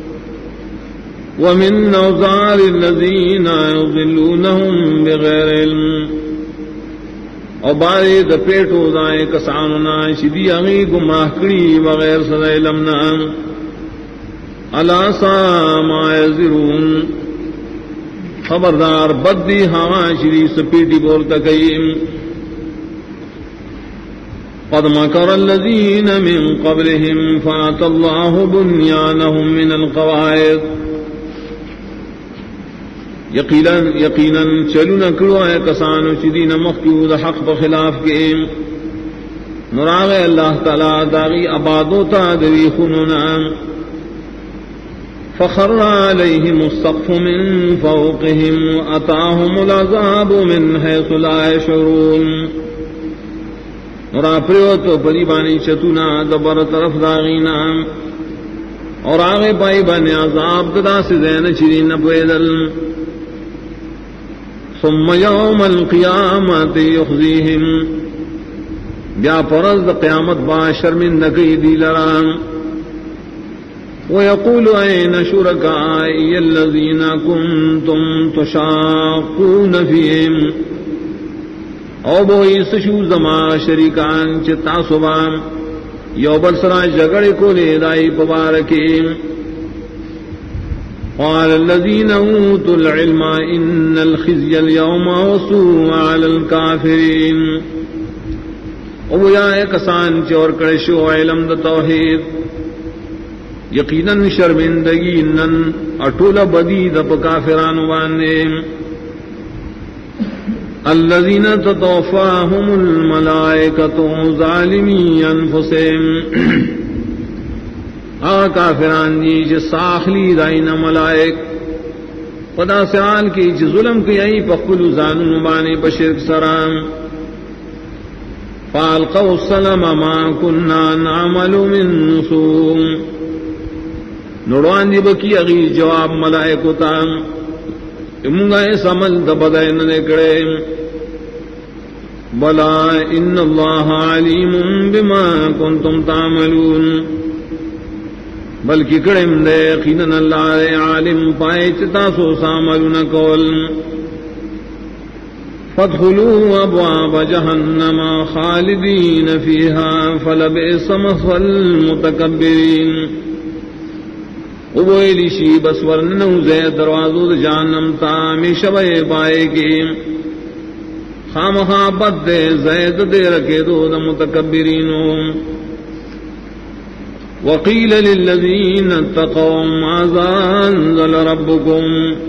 وَمِنْ أَوْزَارِ الَّذِينَ يُضِلُّونَهُمْ بِغَيْرِ عِلْمٍ او بارے دا پیٹو دائے کسانونا شدی اغی گمراہ کری بغیر صدا علمنا أَلَا سَاءَ مَا يَزِرُونَ خبردار بدی ہوا شری سپیٹی بولتا کئیم قد مكر الذين من قبلهم فأتى الله بنيانهم من القواعد یقینا چلو نکڑو ہے کسانو چدین مخیود حق بخلاف کے نراغ اللہ تعالی داغی آبادو تا دوی خنونا فخر عليهم السقف من فوقهم وأتاهم العذاب من حيث لا يشعرون نورا پریوتو پری بانی چتونا دبر طرف داغینا اور آگے پائی بانی عذاب ددا سے زین چرین پویدل ثم يوم القيامة يخزيهم بیا پرز قیامت با شرمندگی دی لران ويقول أين شركائي الذين كنتم تشاقون فيهم او بوئی سشو زما شریکان چتا صبح یو برسرا جگڑ کو لے دائی پبارکی قال الذين اوتوا العلم ان الخزي اليوم والسوء على الكافرين او یا کسان چور کڑشو علم د توحید یقیناً شرمندگی نن اٹول بدی دپ کافران وانے الذین تتوفاهم الملائکۃ ظالمی انفسهم آ کافران جی جس ساخلی دائن ملائک پدا سیال کی جس ظلم کی ای پخلو زانون بانے بشرک سرام فالقوا السلام ما كنا نعمل من سوء نوڑوان دی بکی اگی جواب ملائکو تا امونگا اس عمل دبدائن نکڑے بلا ان اللہ علیم بما کنتم تعملون بلکہ کڑم دے یقیناً اللہ دے عالم پائے چتاسو ساملون کول فادخلوا ابواب جہنم خالدین فیہا فلبئس مثوى المتکبرین ابویلی شی بس ورننو زی دروازو جہنم تا ہمیشہ پائے کی خامخا بد دے زید دے رکھے دو دا متکبرینوں وقیل للذین اتقوا ماذا انزل ربکم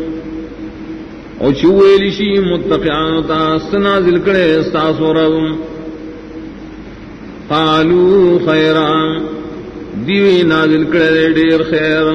او چویلی شی متقیان تا سنازل کرے استاسو رب قالوا خیران دیوی نازل کرے دیر خیر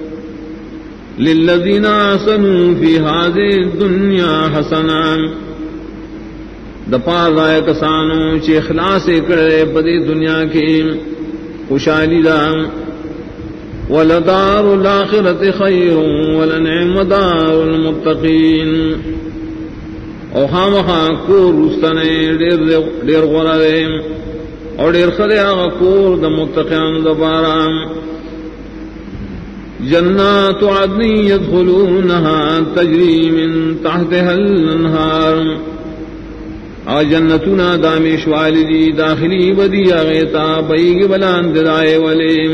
للذین آسنوا فی هذه الدنیا حسنان دپارائے کسانو چی اخلاص کرے پدی دنیا کی خوشحالی دا ولدار الاخرت خیر ولنعم دار المتقین او خامخا کور رستنے دیر غرارے اور دیر خدے آغا کور دا متقین دپارا جنات عدن يدخلونها تجری من تحتها الانہار اور جنتنا دامیش والدی داخلی بدی آغیتا بیگ بلان ددائے ولیم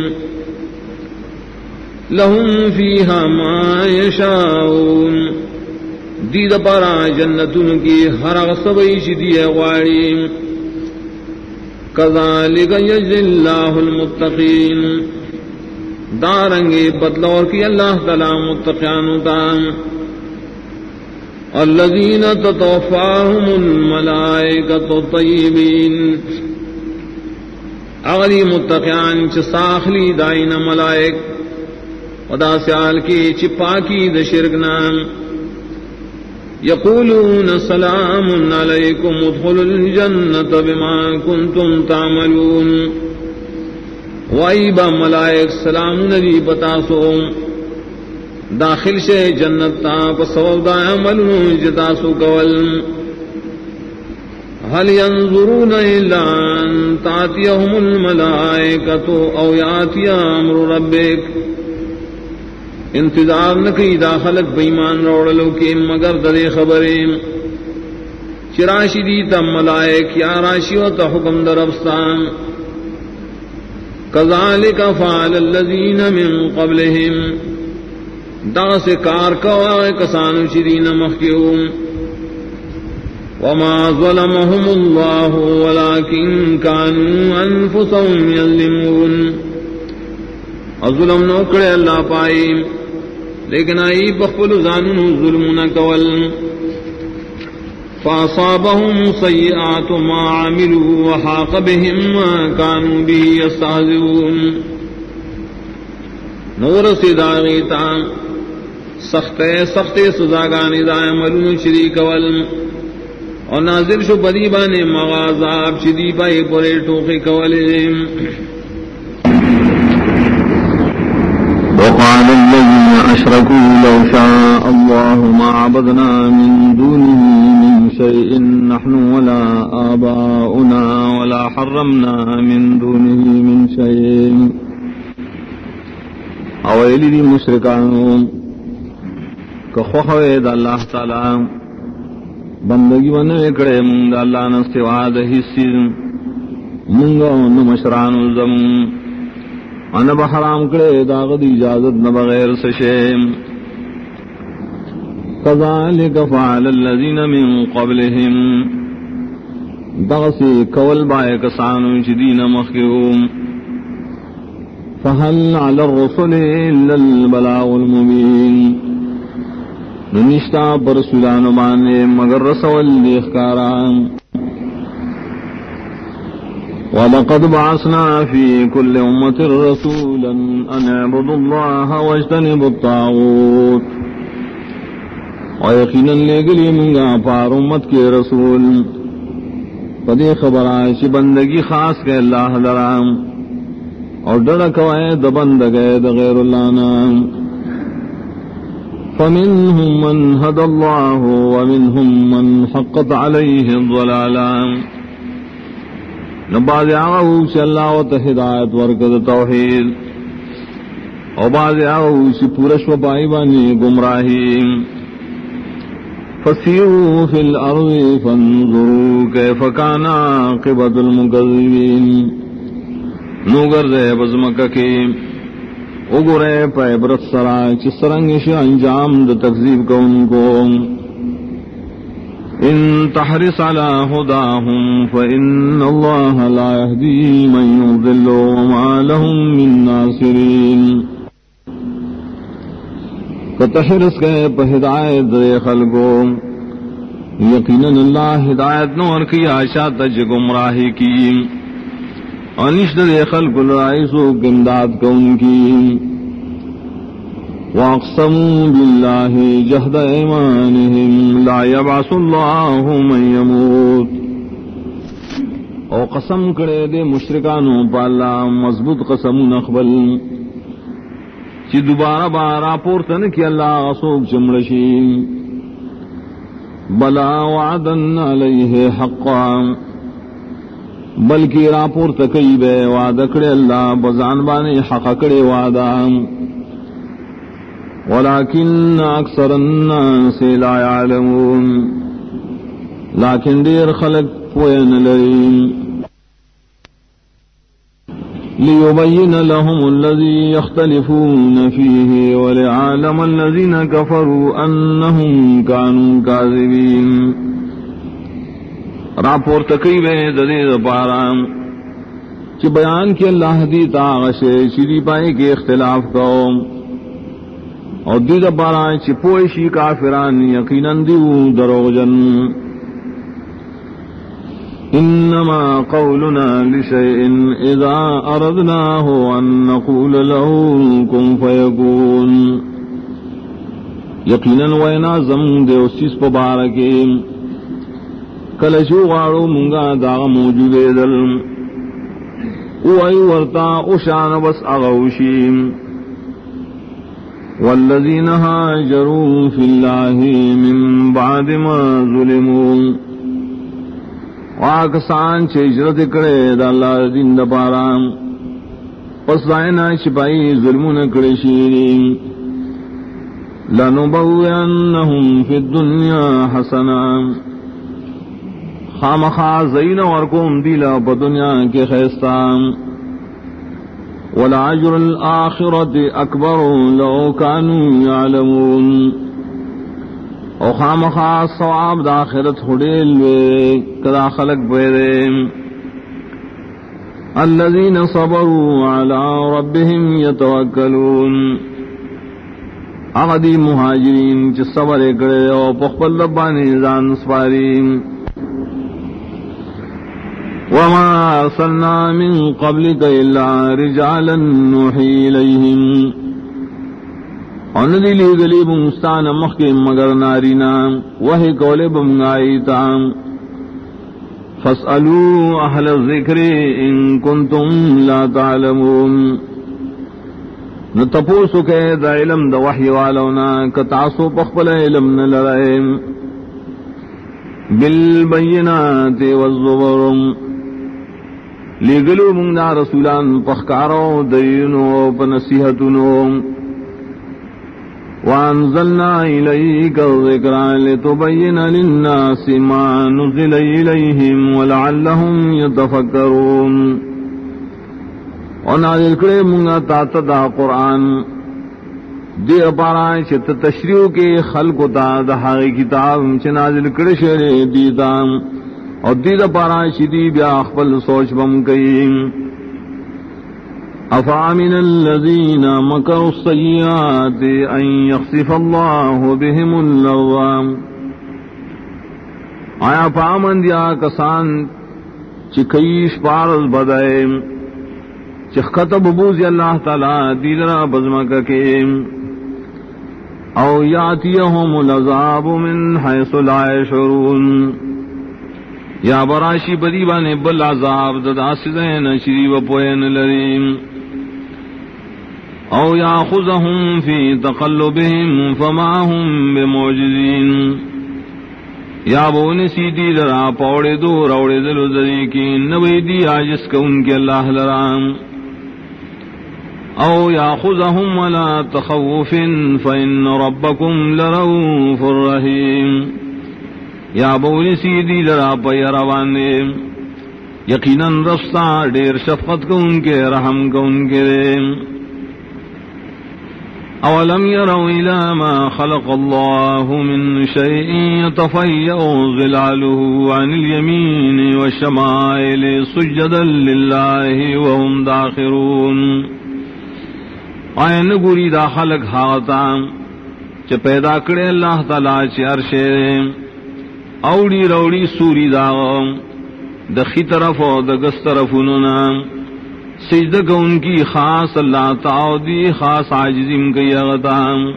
لہم فیہا ما یشاؤون دید پارا جنتن کی ہر غصبیش دی غواریم کذالک یجزی اللہ المتقین دارنگی بدلور کی اللہ تعالی متقیانو تام الذین تتوفاہم الملائکۃ الطیبین اغلی متقیان چ ساخلی دائن ملائک ودا سیال کی چپاکی د شرکنا یقولون سلام علیکم ادخلوا الجنۃ بما کنتم تعملون وایبا ملائک سلام نبی بتاسو داخل سے جنت تا پسوب دا عملوں جتاسو کول هل ينظرون الا ان تاتيهم الملائکۃ او یاتی امر ربک انتظار نکی داخلت بیمان روڑلو کی مگر در خبریں چراشی دیتا ملائک یا راشی و تا حکم در افستان کذالک فعل الذین من قبلهم دا سے کار کوا کسانو شدین مخیوم وما ظلمهم اللہ ولكن كانوا انفسهم یظلمون ظلم نوکڑے اللہ پائی لیکن آئی بخبل زانو ظلمون کول فاصابهم سیئات ما عملوا وحاق بهم ما كانوا به يستهزئون نور سداغیتا سخت سزاگانی دا عملون شریک ول اور نازل شو بدی بانے مغازاب شدی بائی پورے ٹوقی کولیم وقال الذين أشركوا لو شاء الله ما عبدنا من دونه من شيء نحن ولا آباؤنا ولا حرمنا من دونه من شيء اویلی دی مشرکانوں کخوخوے دا اللہ تعالی بندگی ونوے کڑے منگ دا اللہ نستوا دا حسی منگا نمشران الزمون انب حرام کڑے دا غد اجازت نبغیر سشیم کذالک فعل الذین من قبلهم دغسی کول بائے کسانو چدین مخیوم فهل على الرسل إلا البلاغ المبين ننشتا برسولان بانے مگر رسول اخکاران وَلَقَدْ بَعَثْنَا فِي كُلِّ أُمَّةٍ رَسُولًا أَنِ اعْبُدُوا اللَّهَ وَاجْتَنِبُوا الطَّاغُوتَ وَيَقِينًا لِگلی منگا پار امت کے رسول پدی خبر آئیشی بندگی خاص کے اللہ درام اور ڈڑکوائے دبندگے دغیر اللہ نام فمنهم من هدى الله ومنهم من حقت عليه الضلالة نباز آغاو سے اللہ و تہدایت ورکد توحید او باز آو سی پورش و پائی بانی گمراہی فسیروا فی الارض فانظروا کیف کان عاقبۃ المکذبین نو گردے بزمکہ کی اگرے پہ عبرت سرا چس رنگش انجام د تکذیب کو ان کو ان تحرص على هداهم فإن الله لا يهدي من يضل وما لهم من ناصرين فتحرص کے پہ ہدایت دے خلقو یقیناً اللہ ہدایت نور کی آشا تج گمراہی کی انشد دے خلق الرائسو گمداد کو ان کی واقسموا باللہ جہد ایمانہم لا یبعث اللہ من یموت او قسم کرے دے مشرکانو پا اللہ مضبوط قسم نقبل چی دوبارہ بارا پورتن کی اللہ غصوب چمڑشی بلا وعدن علیہ حقا بلکی راپور تکی بے وعدہ کڑے اللہ بزان بانے حق کڑے وعدہ ولیکن اکثر الناس لا يعلمون لیکن دیر خلق پوین لرین لیبین لهم الذی یختلفون فیہ ولعالم الذین کفروا انہم کانوا کاذبین راپور تقیبے ددید پارام چی بیان کی اللہ دیتا غشے چیدی پائے کے اختلاف کو اور دید پارا چی پوشی کافران یقیناً دیو دروغجن انما قولنا لشیء اذا اردناہ ان نقول له کن فیکون یقیناً وینا زم دے اس چیز پا بارکے کلشو غارو منگا دا موجود دل اوئی ورطا اشان بس اغوشیم والذین ہاجروا فی اللہ من بعد ما ظلموا واکسان چھ ہجرت کرے دا اللہ دین دا پارا پس دائنا شپائی ظلمون کرے شیرین لنبوئنہم فی الدنیا حسنا خامخا زین ورکوم دیلا پا دنیا کے خیستان والعجر الآخرت اکبر لو کانوا یعلمون او خامخا ثواب دا آخرت خڑیل وے کدا خلق بیدے الذین صبروا علی ربهم یتوکلون اغدی مہاجرین چی صبر کرے او پخپل ربانی زان سپارین وما أرسلنا من قبلك إلا رجالا نوحي إليهم وندی لیگلی بمستان مخی مگر نارینا وحی قول بمغائیتا فاسألوا اہل الذکر ان کنتم لا تعلمون نتپوسو کے دا علم دا وحی والونا کتاسو پخبل علم نلرائیم بالبینات والزبر لیگلو منگ دا رسولان پخکارو دینو پنصیحتنو وانزلنا الیک الذکر لتبین للناس ما نزل الیہم ولعلہم یتفکرون اور نازل کرے منگا تاتا دا قرآن دی اپارا چت تشریح کے خلق تا دہائی کتاب چ نازل کرے شرے دیتا اور دید پارا شدی بیا اخبل سوچ بم کئی افامن الذین مکروا السیئات ان یخسف اللہ بهم الارض آیا پامن دیا کسان چکیش پارز بدائے چخطب بوزی اللہ تعالی دیدنا بزمک کے او یاتیہم العذاب من حیث لا یشعرون یا براشی بدی بانے بل عذاب ددا سدین شری و پوین لریم او یاخذہم فی تقلبہم فما ہم بمعجزین یا بون سیدی لرا پوڑے دو روڑے دلو دری کی نوی دی آجس کا ان کے اللہ لرام او یاخذہم ولا تخوف فإن ربکم لرؤوف رحیم، یا بولسی دی لرا پی روانے یقیناً رفتا دیر شفقت کو ان کے رحم کو ان کے دے. اولم يروا الى ما خلق الله من شيء يتفيأ ظلاله عن اليمين والشمائل سجدا لله وهم داخرون. آئین گوری دا خلق ہاتا چ پیدا کرے اللہ تعالی چ عرشے اوڑی روڑی سوری دا دخی طرف و دگس طرف انہوں سجدہ کو ان کی خاص اللہ تعالی خاص عاجزم کی اغتا.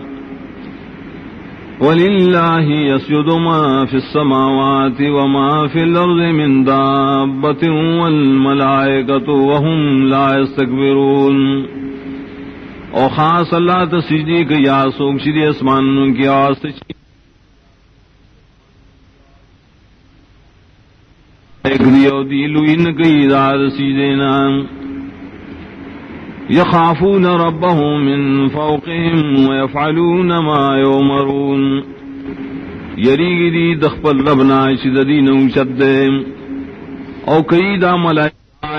وَلِلَّهِ يَسْجُدُ مَا فِي السَّمَاوَاتِ وَمَا فِي الْأَرْضِ مِن دَابَّةٍ وَالْمَلَائِكَةُ وَهُمْ لَا يَسْتَكْبِرُونَ. اور خاص اللہ تسجدی کی یا سوک شری اسمانوں کی آواز ایگریو دیلو ان کی دار سیدینا یخافون ربهم من فوقهم ويفعلون ما يؤمرون. یریگی دی دخپل ربنا شددی نوشد دے او کئی دا ملائکہ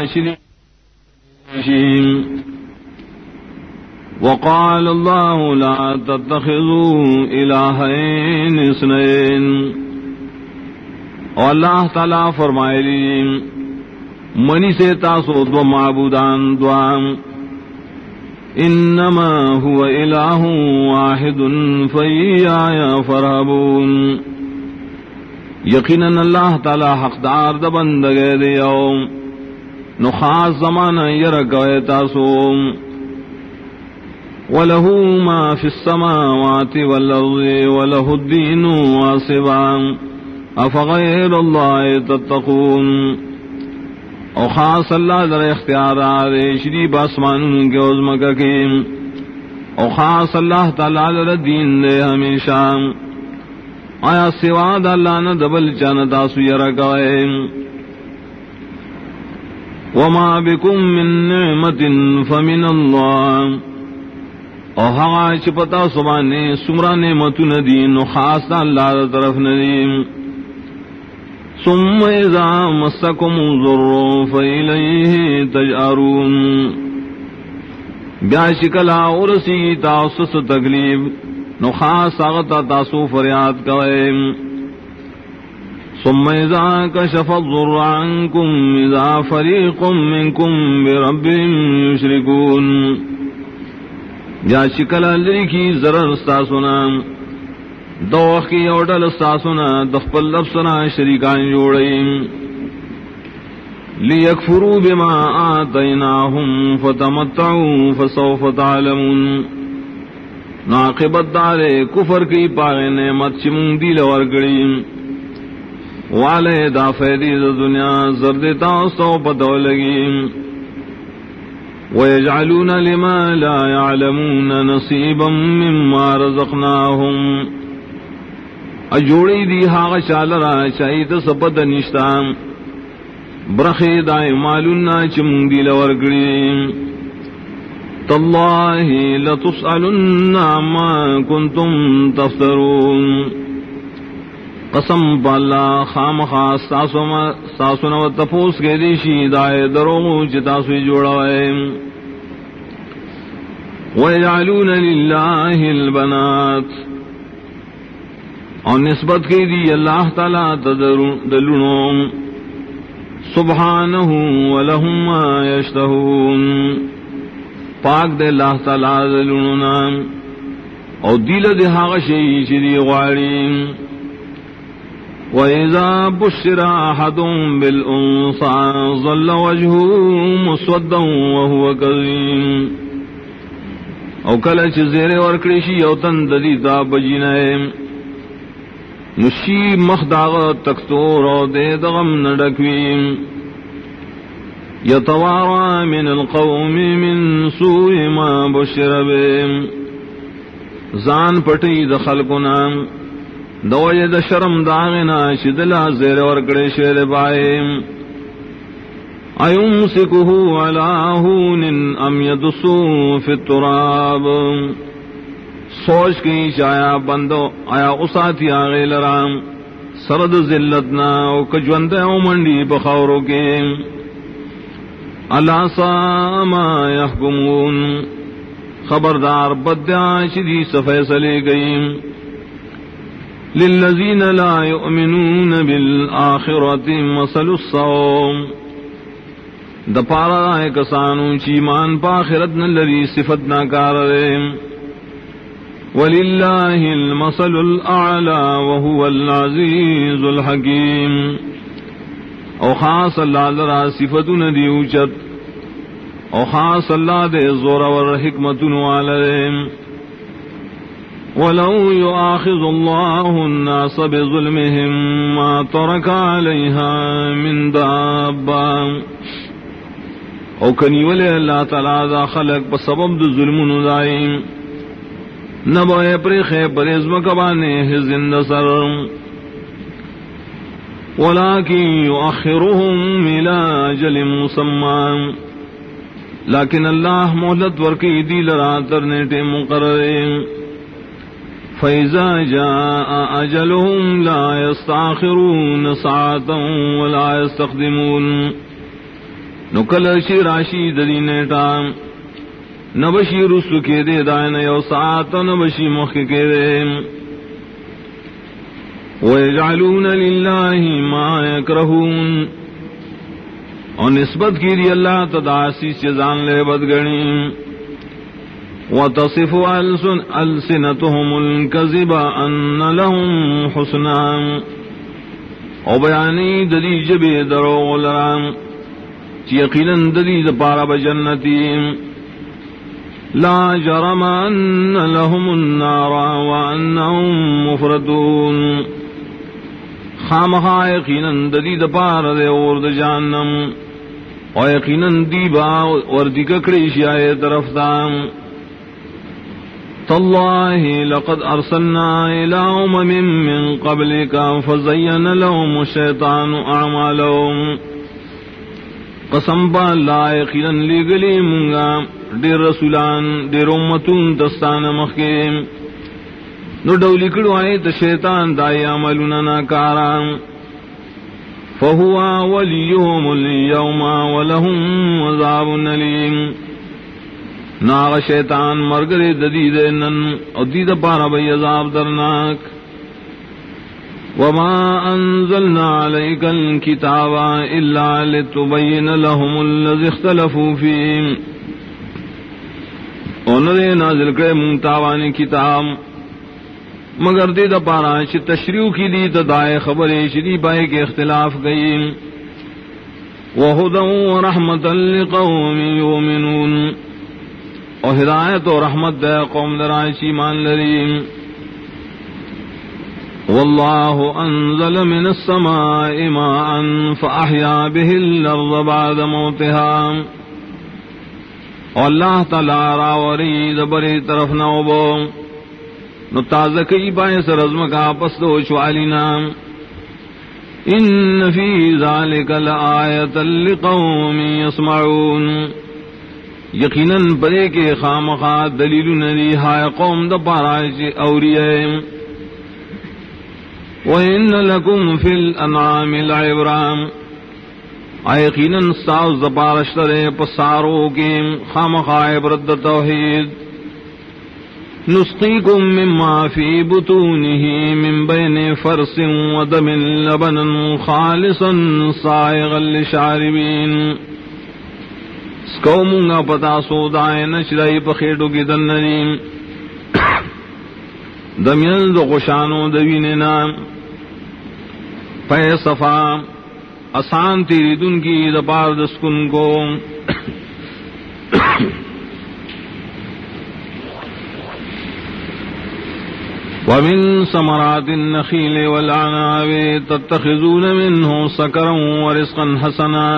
شدید. وقال الله لا تتخذوا الہین اثنین. اور اللہ تعالیٰ فرمائے لی منی سے تاسو دو معبودان دوام انما هو الہ واحد فایای فرہبون. یقیناً اللہ تعالیٰ حقدار دا بندگے دیو نو خاص زمانہ یرکوے تاسو. وَلَهُ مَا فِي السَّمَاوَاتِ وَالْأَرْضِ وَلَهُ الدِّينُ وَاصِبًا أَفَغَيْرَ اللَّهِ تَتَّقُونَ. اور خاص اللہ در اختیارات شریف آسمان کے عظمہ کے اور خاص اللہ تعالی در دین دے ہمیشہ. آیا سوا دا اللہ نہ دبل چاند آسو یرکوے. وَمَا بِكُم مِّن نِعْمَةٍ فَمِنَ اللَّهِ. اور ہوا چپتا سبانے سمرا نعمت ندین خاص اللہ طرف ندیم. ثم اذا مسکم الضر فإلیہ تجأرون. بیا شکلا ورسی تاسس تکلیف نو خاص آغتا تاسو فریاد کوئے. ثم اذا کشف الضر عنکم اذا فریق منکم بربهم یشرکون. یا شکل لکی ضرر استاسونا دوخی اوڈل استاسونا دخپل لفظنا شریکان جوڑیم. لیکفروا بما آتیناہم فتمتعوا فسوف تعلمون. ناقبت دارے کفر کی پاغے نعمت چمون دیل ورگڑیم والے دا فیدی دا دنیا زردتا سو پتو لگیم. وَيَجْعَلُونَ لِمَا لَا يَعْلَمُونَ نَصِيبًا مِّمَّا رَزَقْنَاهُمْ. اجوڑی دی ہاغ شالرا شاید سپت نشتام برخی دائی مالونا چمون دی لورگڑیم. تاللہ لتسألن عما کنتم تفترون. قسم باللہ خام خاص ساسونا و تفوس کے دیشی دائے دروغو چتاسوی جوڑوائے. وَيَجْعَلُونَ لِلَّهِ الْبَنَاتِ. اور نسبت کی دی اللہ تعالیٰ دلونوں سبحانہ وَلَهُمْ مَا يَشْتَهُونَ. پاک دے اللہ تعالیٰ دلونوں اور دیل دے حاغ شئی چیدی غاریم. وَإِذَا بُشِّرَ أَحَدٌ بِالْأُنثَىٰ ظَلَّ وَجْهُهُ مُسْوَدًّا وَهُوَ كَظِيمٌ. او کلچ زیر ورکڑیشی او تنددیتا بجینائے نشی مخداغ تکتور او دے دغم نڈکویم. یتوارا من القوم من سوء ما بشر بهم. زان پٹی دخلقنا دوجہ دا شرم داغنا شدلا زیر ورکڑی شیر بائیم. ایمسکہ علی ہون ام یدسو فی التراب، سوچ کی چایا بندو آیا اساتی آغی لرام سرد ذلتنا او کجوند او منڈی بخورو کے، الا ساء ما یحکمون، خبردار بدیا شدی فیصلے گئی، للذین لا یؤمنون بالآخرۃ مثل السوء، دپارا کسانو چیمان پاخرت نلری صفت ناکار رے، وَلِلَّهِ الْمَثَلُ الْأَعْلَى وَهُوَ الْعَزِيزُ الْحَكِيمُ، او خاص اللہ لرا صفت ندی اوچت، او خاص اللہ دے زور ور حکمت والے، وَلَوْ يُؤَاخِذُ اللَّهُ النَّاسَ بِظُلْمِهِمْ مَا تَرَكَ عَلَيْهَا مِنْ دَابَّةٍ، او کنیولے اللہ تعالیٰ دا خلق بسبب دا ظلم ندائیم، نبوئے پریخے پریزم کبانے زند سر، ولیکن یؤخرهم الى اجل مسمی، لیکن اللہ مہلت ورکی دی لرا ترنیٹے مقرر، فَإِذَا جَاءَ أَجَلُهُمْ لَا يَسْتَأْخِرُونَ سَاعَةً وَلَا يَسْتَقْدِمُونَ، نکل شراشی ددینیٹا نبشی رسل کے دے دائن یو ساعت نبشی مخ کے دے، وَيَجْعَلُونَ لِلَّهِ مَا يَكْرَهُونَ، اور نسبت کی دی اللہ تداسی سے جان لے بدگنی، وَتَصِفُ أَلْسِنَتُهُمُ الْكَذِبَ أَنَّ لَهُمْ حُسْنًا، اور بیانی دلی جب دروغ لرام چی یقیناً دلی دپارا بجنتی، لا جرم ان لهم النار وانهم مفردون، خامخا یقیناً دلی دپار دے اور د جہنم، اور یقیناً دیبا وردی ککڑی شیائے طرف دام، تاللہ لقد ارسلنا الى امم من قبلك فزین لهم الشیطان اعمالهم، قسم با اللہ یقیناً لگلی منگا دیر رسولان دیر امتون دستان مخیم، نو ڈولی کڑو آئے تا شیطان دائی عملنا ناکارا، فہوا ولیہم اليوم ولہم عذاب علیم، ناغ شیطان مرگر ددید نن اور دید پارا بی عذاب درناک، وما انزلنا عليك الكتاب الا لتبين لهم الذي اختلفوا فيه، انہوں نازل کرے منتاوانی کتاب مگر دے دا پارا چھ تشریح کی دی تدائے خبریں شدی پائے کے اختلاف گئی، وہدى ورحمة لقوم یؤمنون، اور ہدایت و رحمت دے قوم درائشی مان لریم، واللہ انزل من السماء ماء فأحیا به الارض بعد موتها، اور اللہ تعالی راوری دبری طرف نوبو نو تازہ کی باعث رزم کا پس دو چوالینا، ان فی ذالک لآیۃ لقوم یسمعون، یقیناً پرے کے خامخا دلیل ندی ہائے قوم دا پاراج اوریے، وَإِنَّ لَكُمْ فِي الْأَنْعَامِ لَعِبْرًا، یقیناً ساز دپارشترے پساروں کے خامخا عبرت توحید، نسقیکم مما فی بطونہ من بین فرس ودم لبنا خالصا سائغا للشاربین، سکومنگا پتا سودائے نشرائی پخیٹو کی دننیم، دمیل دو خوشانو دویننا، پے صفا آسان تیری دن کی دپار دسکن کو، ومن ثمرات النخیل والعناب تتخذون منه سکرا ورزقا حسنا،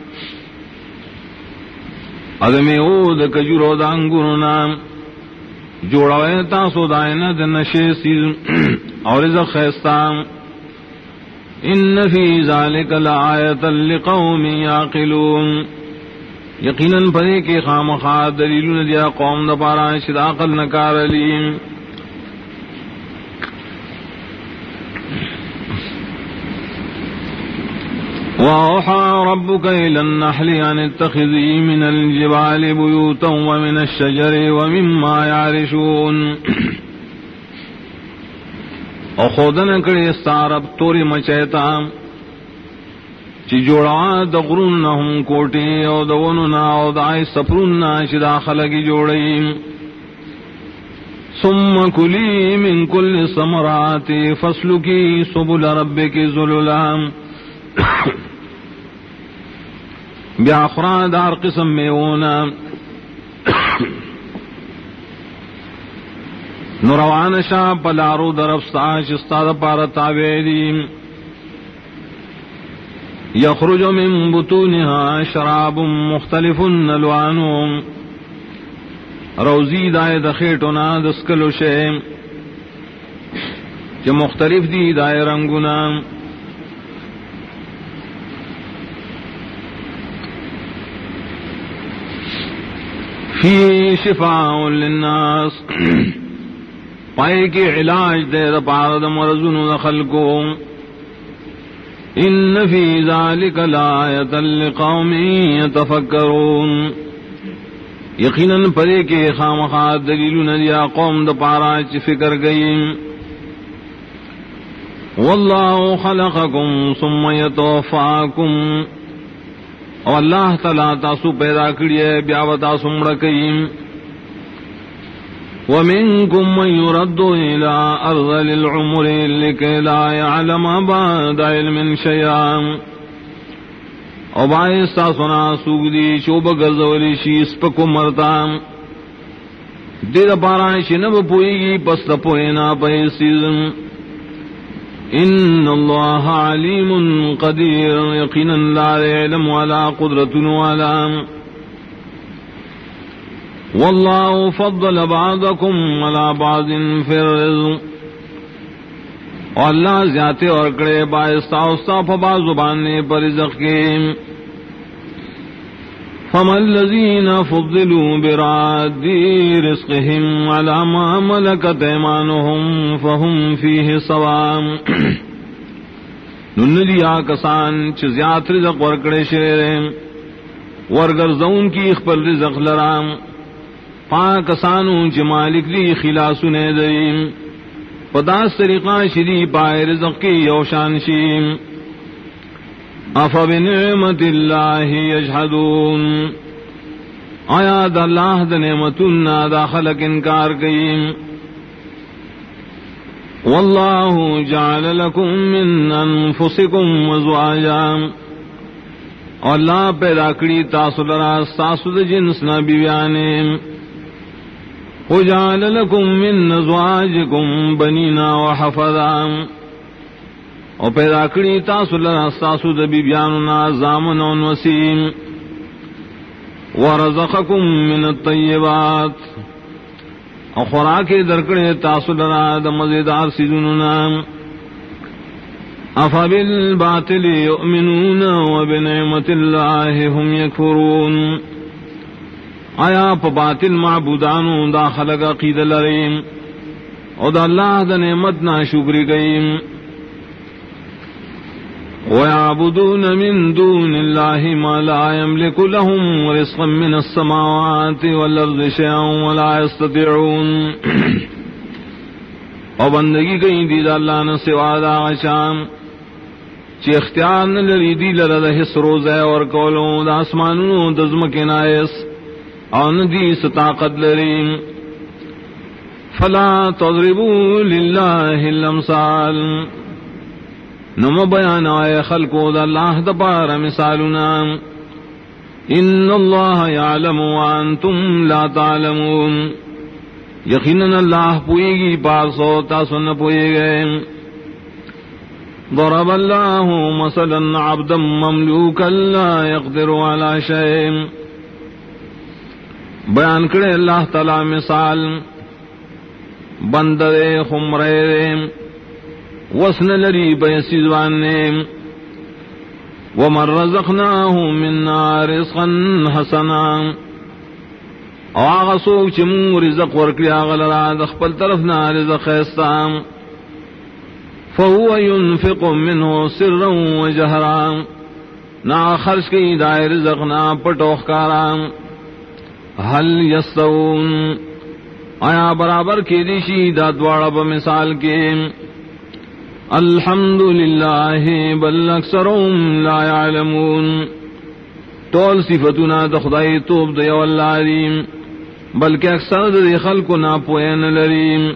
ادمی اود کجورو دانگرنا جوڑاوے تاسو دائنا دنشے سیز اور رزق خیستان، ان فی ذلک لآیۃ لقوم یعقلون یقیناً پدے کے خامخا دلیلون دیا قوم دا پارا شد عقل نکار علیم. وَأَوْحَى رَبُّكَ إِلَى النَّحْلِ أَنِ اتَّخِذِي مِنَ الْجِبَالِ بُيُوتًا وَمِنَ الشَّجَرِ وَمِمَّا يَعْرِشُونَ او خودن کڑی استارب توری مچیتا چی جوڑا دا غرون ہم کوٹی او دا وننا او دا آئی سپرون چی دا خلقی جوڑی. ثم کلی من کل ثمرات فسلکی سبل ربک ذللا بیا خورا دار قسم میں ہونا نروان شاہ پلارو درفستا شستاد پارتا ویدیم یخرج من بطونها شراب مختلف الوانهم روزی دائے دخیٹنا دسکلو شیم کہ مختلف دی دائے رنگنا فی شفاء للناس پائے کی علاج دے دا پارد مرضون دخل کو. ان فی ذالک لآیۃ لقوم یتفکرون یقیناً پدے کے خامخا دلیلون دیا قوم دا پارا چی فکر گئی. واللہ خلقکم ثم یتوفاکم اور اللہ تعالیٰ تاسو پیدا کریے بیاو تاسو مڑکیم. ومنکم من يرد الى ارذل العمر لكي لا يعلم بعد علم شيئا اور باعث تاسونا سوگدی شوب گرزولی شیس پکو مرتام دیر پارانشی نب پوئی گی پس پوئینا پیسیزن. ان اللہ علیم قدیر یقینا لا علم ولا قدرت ولا. واللہ فضل بعضکم على بعض فی الرزق اور اللہ زیادہ اور کڑے باعثا استا فبا زبان پر رزق کے. فما الذین فضلوا براد رزقهم على ما ملكت ایمانهم فهم فیہ سواء نندیا کسان چھ زیادہ رزق ورکڑے شرے ورگر زون کی اخبر رزق لرام پاکسانوں چھ مالک لی خلاسنے دیم پداس طریقہ شری پائے رزق کی یوشان شیم. افبنعمت اللہ یجحدون آیا دا اللہ دا نعمتنا دا خلق انکار کئیم. واللہ جعل لکم من انفسکم ازواجا اور اللہ پیدا کری تاسو لرا ساسو دا جنس نبیانے. وجعل لكم من ازواجكم بنینا وحفظا اور پیدا کری تاسو لرا ساسو دا بیبیاننا زامن و وسیم. ورزقكم من الطیبات اور خوراک درکڑے تاسو لرا دا مزیدار سیزننا. افبالباطل یؤمنون وبنعمت اللہ هم یکفرون آیا پا باطل معبودانو دا خلق عقید لریم او دا اللہ دا نعمت نا شکری گئیم. وَيَعْبُدُونَ مِن دُونِ اللَّهِ مَا لَا يَمْلِكُ لَهُمْ رِزْقًا مِنَ السَّمَاوَاتِ وَالْأَرْضِ شَيْئًا وَلَا يَسْتَطِيعُونَ او بندگی گئی دی دا اللہ نے سوا دا غشام چی اختیار نلری دی لرد حس روزے اور کولوں دا اسمانوں دزمک نائس اور ندیس طاقت لریم. فلا تضربوا للہ الامثال نم بیان آئے خلقو دا اللہ دبار مثالنا. ان اللہ یعلم وانتم لا تعلمون یقیناً اللہ پوئے گی پارسو تاسو نہ پوئے گئے. ضرب اللہ مثلا عبدا مملوکا لا يقدر على شيء بیان کرے اللہ تعالی مثال بندے خمرے وسن لری پیسی زبانے ومن رزقناه منا رزقا حسنا او آغا سوک چمو رزق ورکلی آغا لرا دخپل طرفنا رزق خیستام فهو ينفق منه سرا وجهرا نا خرج کی دائر رزقنا پٹوخ کارا هل یستوون آیا برابر کی دیشی دا دوارا بمثال کے الحمدللہ بل اکثرهم لا يعلمون طول صفتنا دخدائی توب دیو اللہ علیم بلکہ اکثر دی خلقنا پوین لریم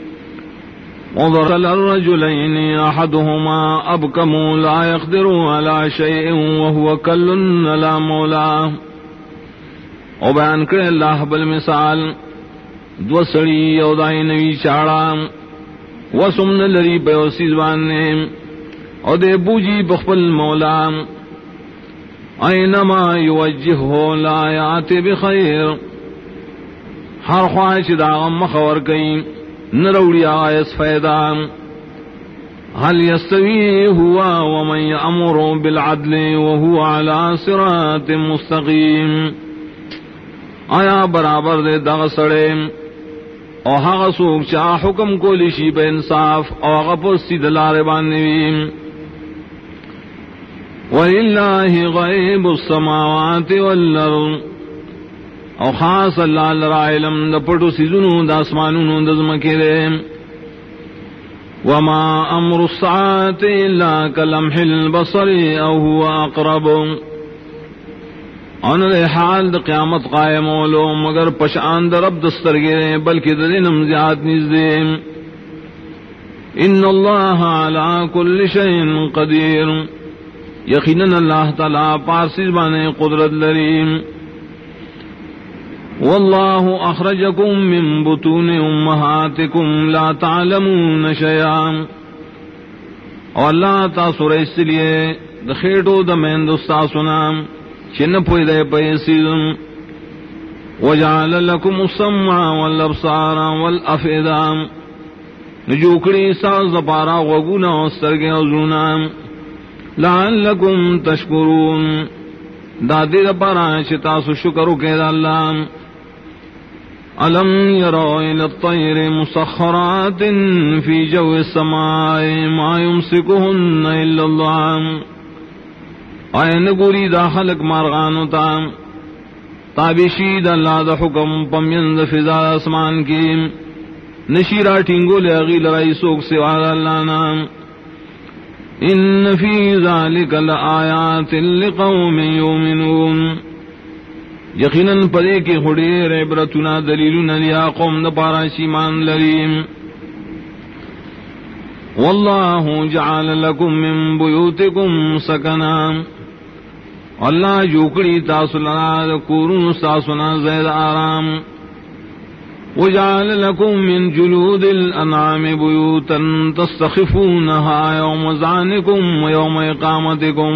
وضرل الرجلین احدهما ابکم لا يقدر على شيء وهو کل على مولا او بیان کرے اللہ بالمثال دو سڑی او دائی نوی چاڑا وسمن لری پیوسی زبانے او دے بوجی بخبل مولا اینما یوجہو لا یات بخیر ہر خواہش داغم مخور کئی نروڑی آئیس فیدا حل یستوی ہوا ومن یأمر بالعدل وہو علی صراط مستقیم آیا برابر دے دغ سڑے او هغه څوک چې حکم کولی شي په انصاف او هغه په سید لارې باندې ولله غیب السماوات والارض او خاص الله العلم د پټو سيزونو د اسمانونو د زمکه ده وما امر الساعه الا كلمح البصر او هو اقرب ان حال د قیامت قائم اولو مگر پشان در رب دسترگے بلکہ دینم زیاد نزدے ان اللہ علی کل شیء قدیر یقینا اللہ تعالی پارسیز بانے قدرت لریم واللہ اخرجکم من بطون امہاتکم لا تعلمون شیئا اور اللہ تاسو اس لیے دخیٹو دمین دستاسونام چن پوئی دے پیسیزم وجعل لکم السمع والابصار والافئدہ نجوکڑی ساز دپارا وگونا وسترگے وزونا لعلکم تشکرون دادی دپارا چتاسو شکرو کے دا اللہ علم یرو الى الطیر مسخرات فی جو السماء ما یمسکہن الا اللہ آئین گوری دا خلق مارغانو تا تابشید اللہ دا حکم پمیند فضا اسمان کی نشیرہ ٹھنگو لے اغیل رائی سوک سواد اللہ نام ان فی ذالک لآیات لقوم یومنون یقیناً پدے کے خڑیر عبرتنا دلیلنا لیا قوم دا پارا شیمان لریم واللہ جعل لکم من بیوتکم سکنا اللہ جوکڑی تاسلنا کورون ساسنا زید آرام وجعل لکم من جلود الانعام بیوتا تستخفونها یوم زعنکم ویوم اقامتکم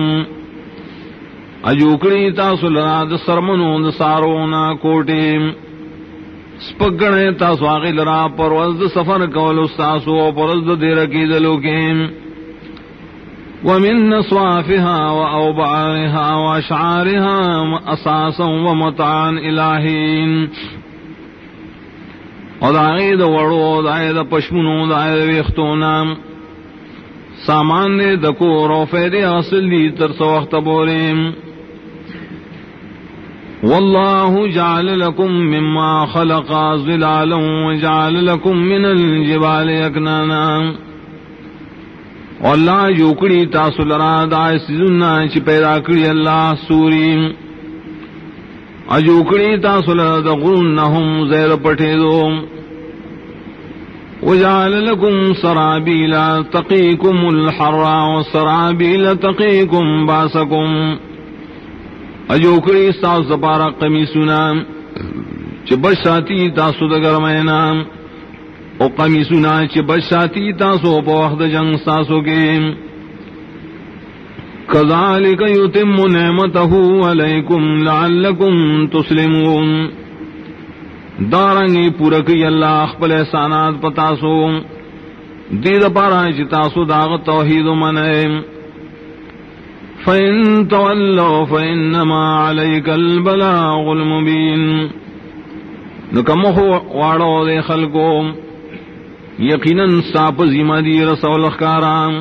اجوکڑی تاسلنا دسرمنو دسارونا کوٹیم سپگنے تاسو آغی لرا پروز سفر کول استاسو پروز دیرکی دلوکیم ومن نصوافها وأوبارها وأشعارها أساسا ومتعا إلهين ودعيد وڑو دعيد پشمنو دعيد ویختونا سامان دے دکور و فیدے اصل دی ترس وقت بوریم والله جعل لكم مما خلق ظلالا وجعل لكم من الجبال أكنانا اللہ جوکڑی تاسو لرا دائے سیزننا چی پیدا کری اللہ سوریم اجوکڑی تاسو لرا دا غرنہم زیر پٹھے دو وجعل لکم سرابیلا تقیکم الحرا وسرابیلا تقیکم باسکم اجوکڑی تاسو دپارا قمیسونا چی بشاتی تاسو دا گرمینا او قمیسونا چی بشاتی تاسو پا وقت جنگ ساسو کے کذالک یتم نعمتہ علیکم لعلکم تسلمون دارنگی پورکی اللہ اخبر احسانات پتاسو دید پارا چتاسو داغ توحید منائم فَإِن تَوَلَّوْا فَإِنَّمَا عَلَيْكَ الْبَلَاغُ الْمُبِينُ نکمخو واڑو دے خلقو یقیناً ساپ ذمہ دی رسول اخکارام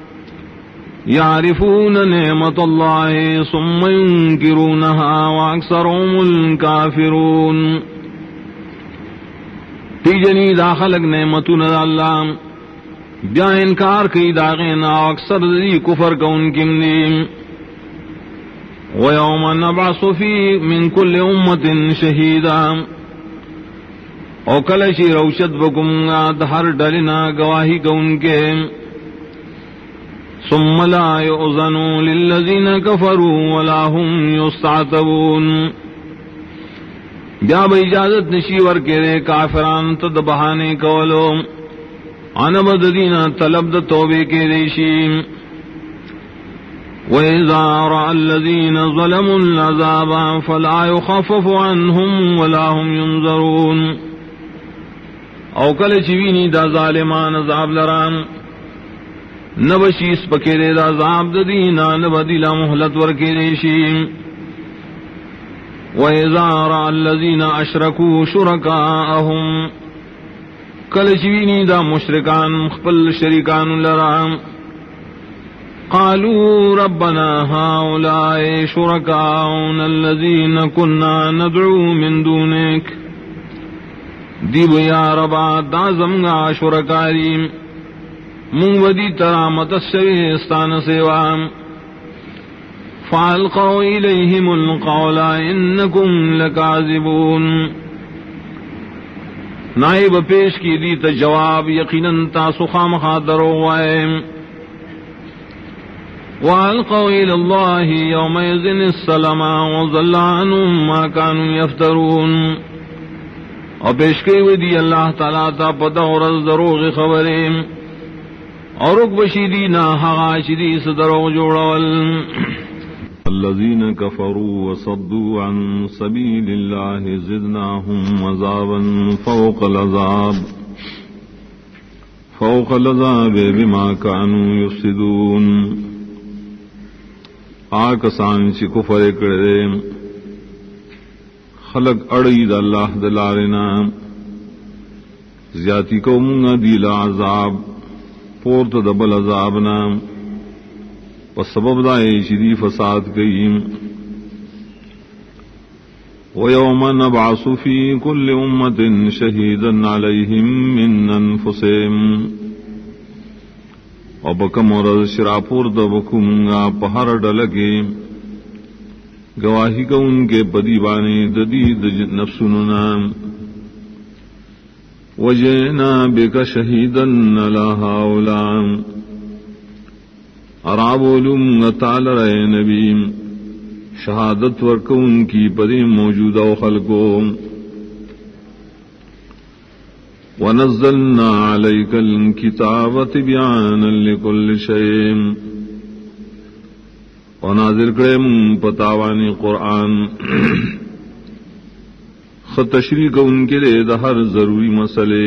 یعرفون نعمت اللہ ثم ينکرونها واکثرهم الکافرون پی جنی دا خلق نعمتون دا اللہ بیا انکار کی داغینا اکثر دی کفر کا ان کی مدیم وَيَوْمَ نَبْعَثُ فِي مِن كُلِّ أُمَّةٍ شَهِيدًا او کلشی روشت بکمگا دہر ڈلنا گواہی کا ان کے ثُمَّ لَا يُؤْذَنُ لِلَّذِينَ كَفَرُوا وَلَا هُمْ يُسْتَعْتَبُونَ بیا با اجازت نشیور کے دے کافران تد بہانے کولو عنبد دینا طلب د توبے کے دیشیم وَإِذَا رَأَى الَّذِينَ ظَلَمُوا الْعَذَابَ فَلَا يُخَفَّفُ عَنْهُمْ وَلَا هُمْ يُنظَرُونَ او کل چوینی دا ظالمان عذاب لرام نبشیس پکیرے دا عذاب دینا نبدیلا محلت ورکی دیشیم وَإِذَا رَأَى الَّذِينَ أَشْرَكُوا شُرَكَاءَهُمْ کل چوینی دا مشرکان مخبل شریکان لرام قالوا ربنا هؤلاء شركاؤنا الذين كنا ندعو من دونك دیو یا ربا دازمگا شرکاریم منودی ترامت الشویستان سیوام فالقوا الیہم القول انکم لکاذبون نائب پیش کی دیت جواب یقیناً تاسو خامخا دروغوائے وَأَلْقَوْا إِلَى اللَّهِ يَوْمَئِذٍ السَّلَامَ وَضَلَّ عَنْهُمْ مَا كَانُوا يَفْتَرُونَ اور پیش کی ہوئی دی اللہ تعالیٰ تا پتہ اور از دروغ خبریں اور رک بشیدی نا حغاشدی صدروغ جوڑول الذين كفروا وصدوا عن سبيل الله زدناهم عذابا فوق العذاب بما كانوا يفسدون آکسان چی کفر کرے خلق اڑید اللہ دلارنا زیادی کو منگا دیلا عذاب پورت دبل عذابنا پس سبب دائے چی فساد کئیم وَيَوْمَ نَبْعَثُ فِي كُلِّ أُمَّةٍ شَهِيدًا عَلَيْهِمْ مِنْ أَنفُسِهِمْ اور بکم اور شراپور دبکمگا پہر ڈلگے گواہی کا ان کے پدی بانے ددید نفسننا وجئنا بک شہیدا علی ہؤلاء ارابولم تعال رہے نبی شہادت ورک ان کی پدی موجودہ خلقوں وَنَزَّلْنَا عَلَيْكَ الْكِتَابَ تِبْيَانًا لِكُلِّ شَيْءٍ اور نازل کرے پتاوانی قرآن خط تشریح کو ان کے لئے ہر ضروری مسئلے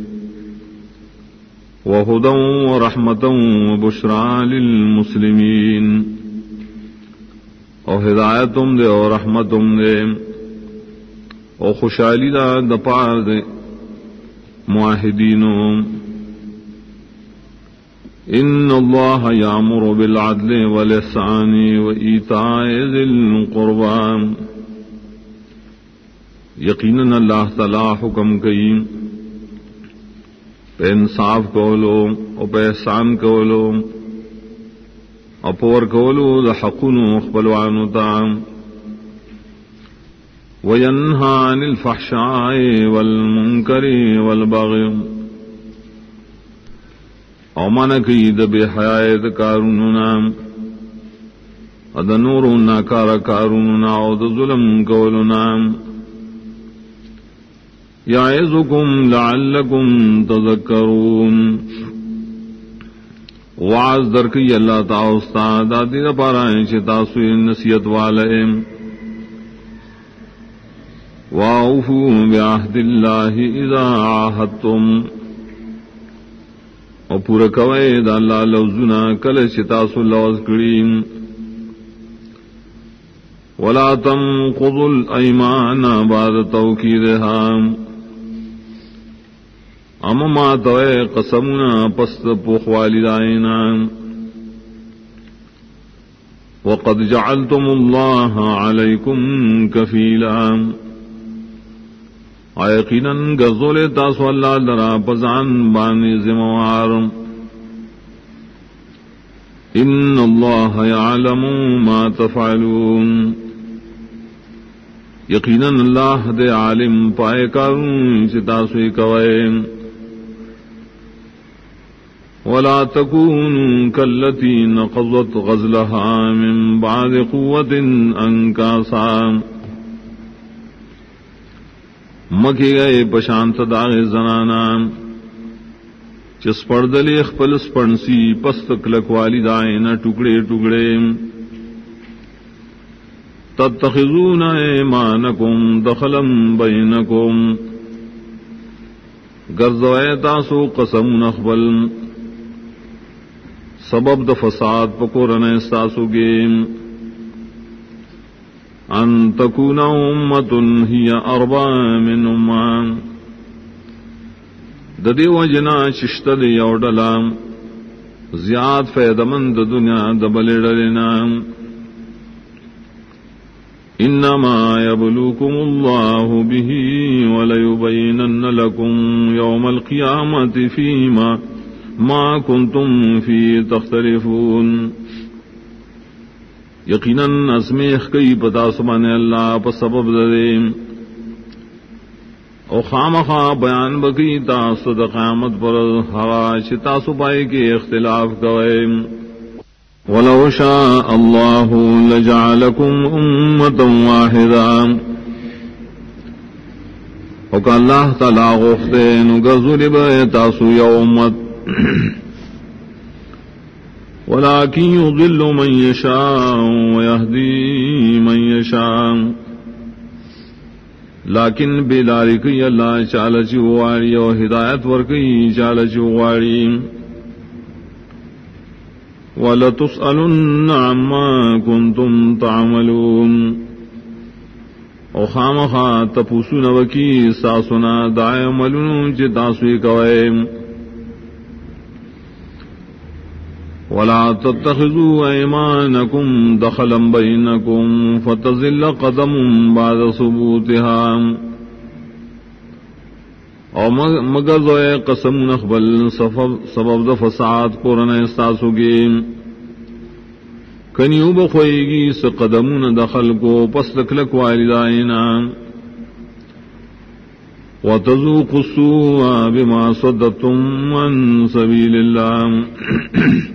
وَهُدًى وَرَحْمَةً وَبُشْرَى لِلْمُسْلِمِينَ اور ہدایتم دے اور رحمتم دے اور خوشحالی دا دپار دے معاہدینوں ان اللہ یامر بالعدل والاحسان وایتاء ذی القربى یقیناً اللہ تعالی حکم کئی پہ انصاف کولو اور پہ احسان کولو اور پور کولو دا حقنو اخبلوانو تام وَيَنْهَى عَنِ الْفَحْشَاءِ وَالْمُنْكَرِ وَالْبَغْيِ او منکی دبی حیات کاروننا ادنورو ناکار کاروننا او دظلم کولنا یعظکم لعلکم تذکرون وعظ درکی اللہ تعالی استاد آدی دا پارائیں چھ تاسوی نصیت والے وَأَوْفُوا بِعَهْدِ اللَّهِ إِذَا عَاهَدتُّمْ او پورا کوئے دا اللہ لوزنا کل چتاسو لوز کریم ولا تنقضوا الایمان بعد توکیدها اما توئے قسمنا پست پوخ والدائنا وقد جعلتم اللہ علیکم کفیلا یقینا گزول تاسو اللہ لرا پزان بانی ذموار ان اللہ یعلم ما تفعلون یقینا اللہ دے عالم پائے کارون چتاسوی کوئے ولا تكونوا كالتي نقضت غزلها من بعد قوة انكاسا مکی گئے پشانت داغ زنانا چس پردلی اخپل سپنسی پست کلک والی دائنا ٹکڑے ٹکڑے تتخذون ایمانکم دخلا بینکم گرزوئے تاسو قسم نخبل سبب د فساد پکورن استاسو گیم ان تکون امت ہی اربع من امان ددی وجنا ششت دی یوڈلا زیاد فیدمند دنیا دبلڈلنا انما یبلوکم اللہ به ولیبینن لکم یوم القیامت فیما ما کنتم فی تختلفون یقیناً اسمیخ کئی پتا سبحان اللہ پا سبب دے او خامخا بیان بکی تاسو دا قیامت پر ہوا چتاسو پائے کے اختلاف کوئے ولو شاء اللہ لجعلکم امتا واحدا او کہ اللہ تعالی غفتے نگذل بے تاسو یومت ولكن يضل من يشاء ويهدي من يشاء لیکن بلارکی اللہ چال چواری اور ہدایت ورکی چال چواری وَلَتُسْأَلُنَّ عَمَّا كُنْتُمْ تَعْمَلُونَ او خامخا تپوسو نوکی ساسونا دائے عملون چی تاسوی کوئے ولا تتخذوا ايمانكم دخلا بينكم فتزل قدم بعد ثبوتها او مگر زوئے قسم نخبل سبب د فساد قرن استاسو گی کنیو بخوئے گی س قدمون دخل کو پس لکلک والدائنا وتذوقوا السوء بما صددتم عن سبيل الله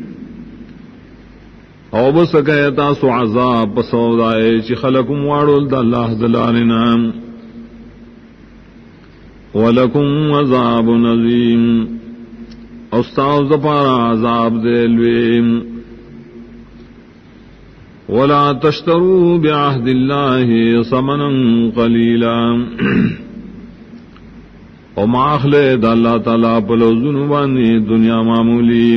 او بس کہتا سو عذاب پسودائے چی خلقم وارول دا اللہ دلالنا ولکم عذاب نظیم استاذ دپارا عذاب دلویم ولا تشتروا بعهد الله ثمنا قلیلا او ماخلے دا اللہ تعالی پلو ذنوبانی دنیا معمولی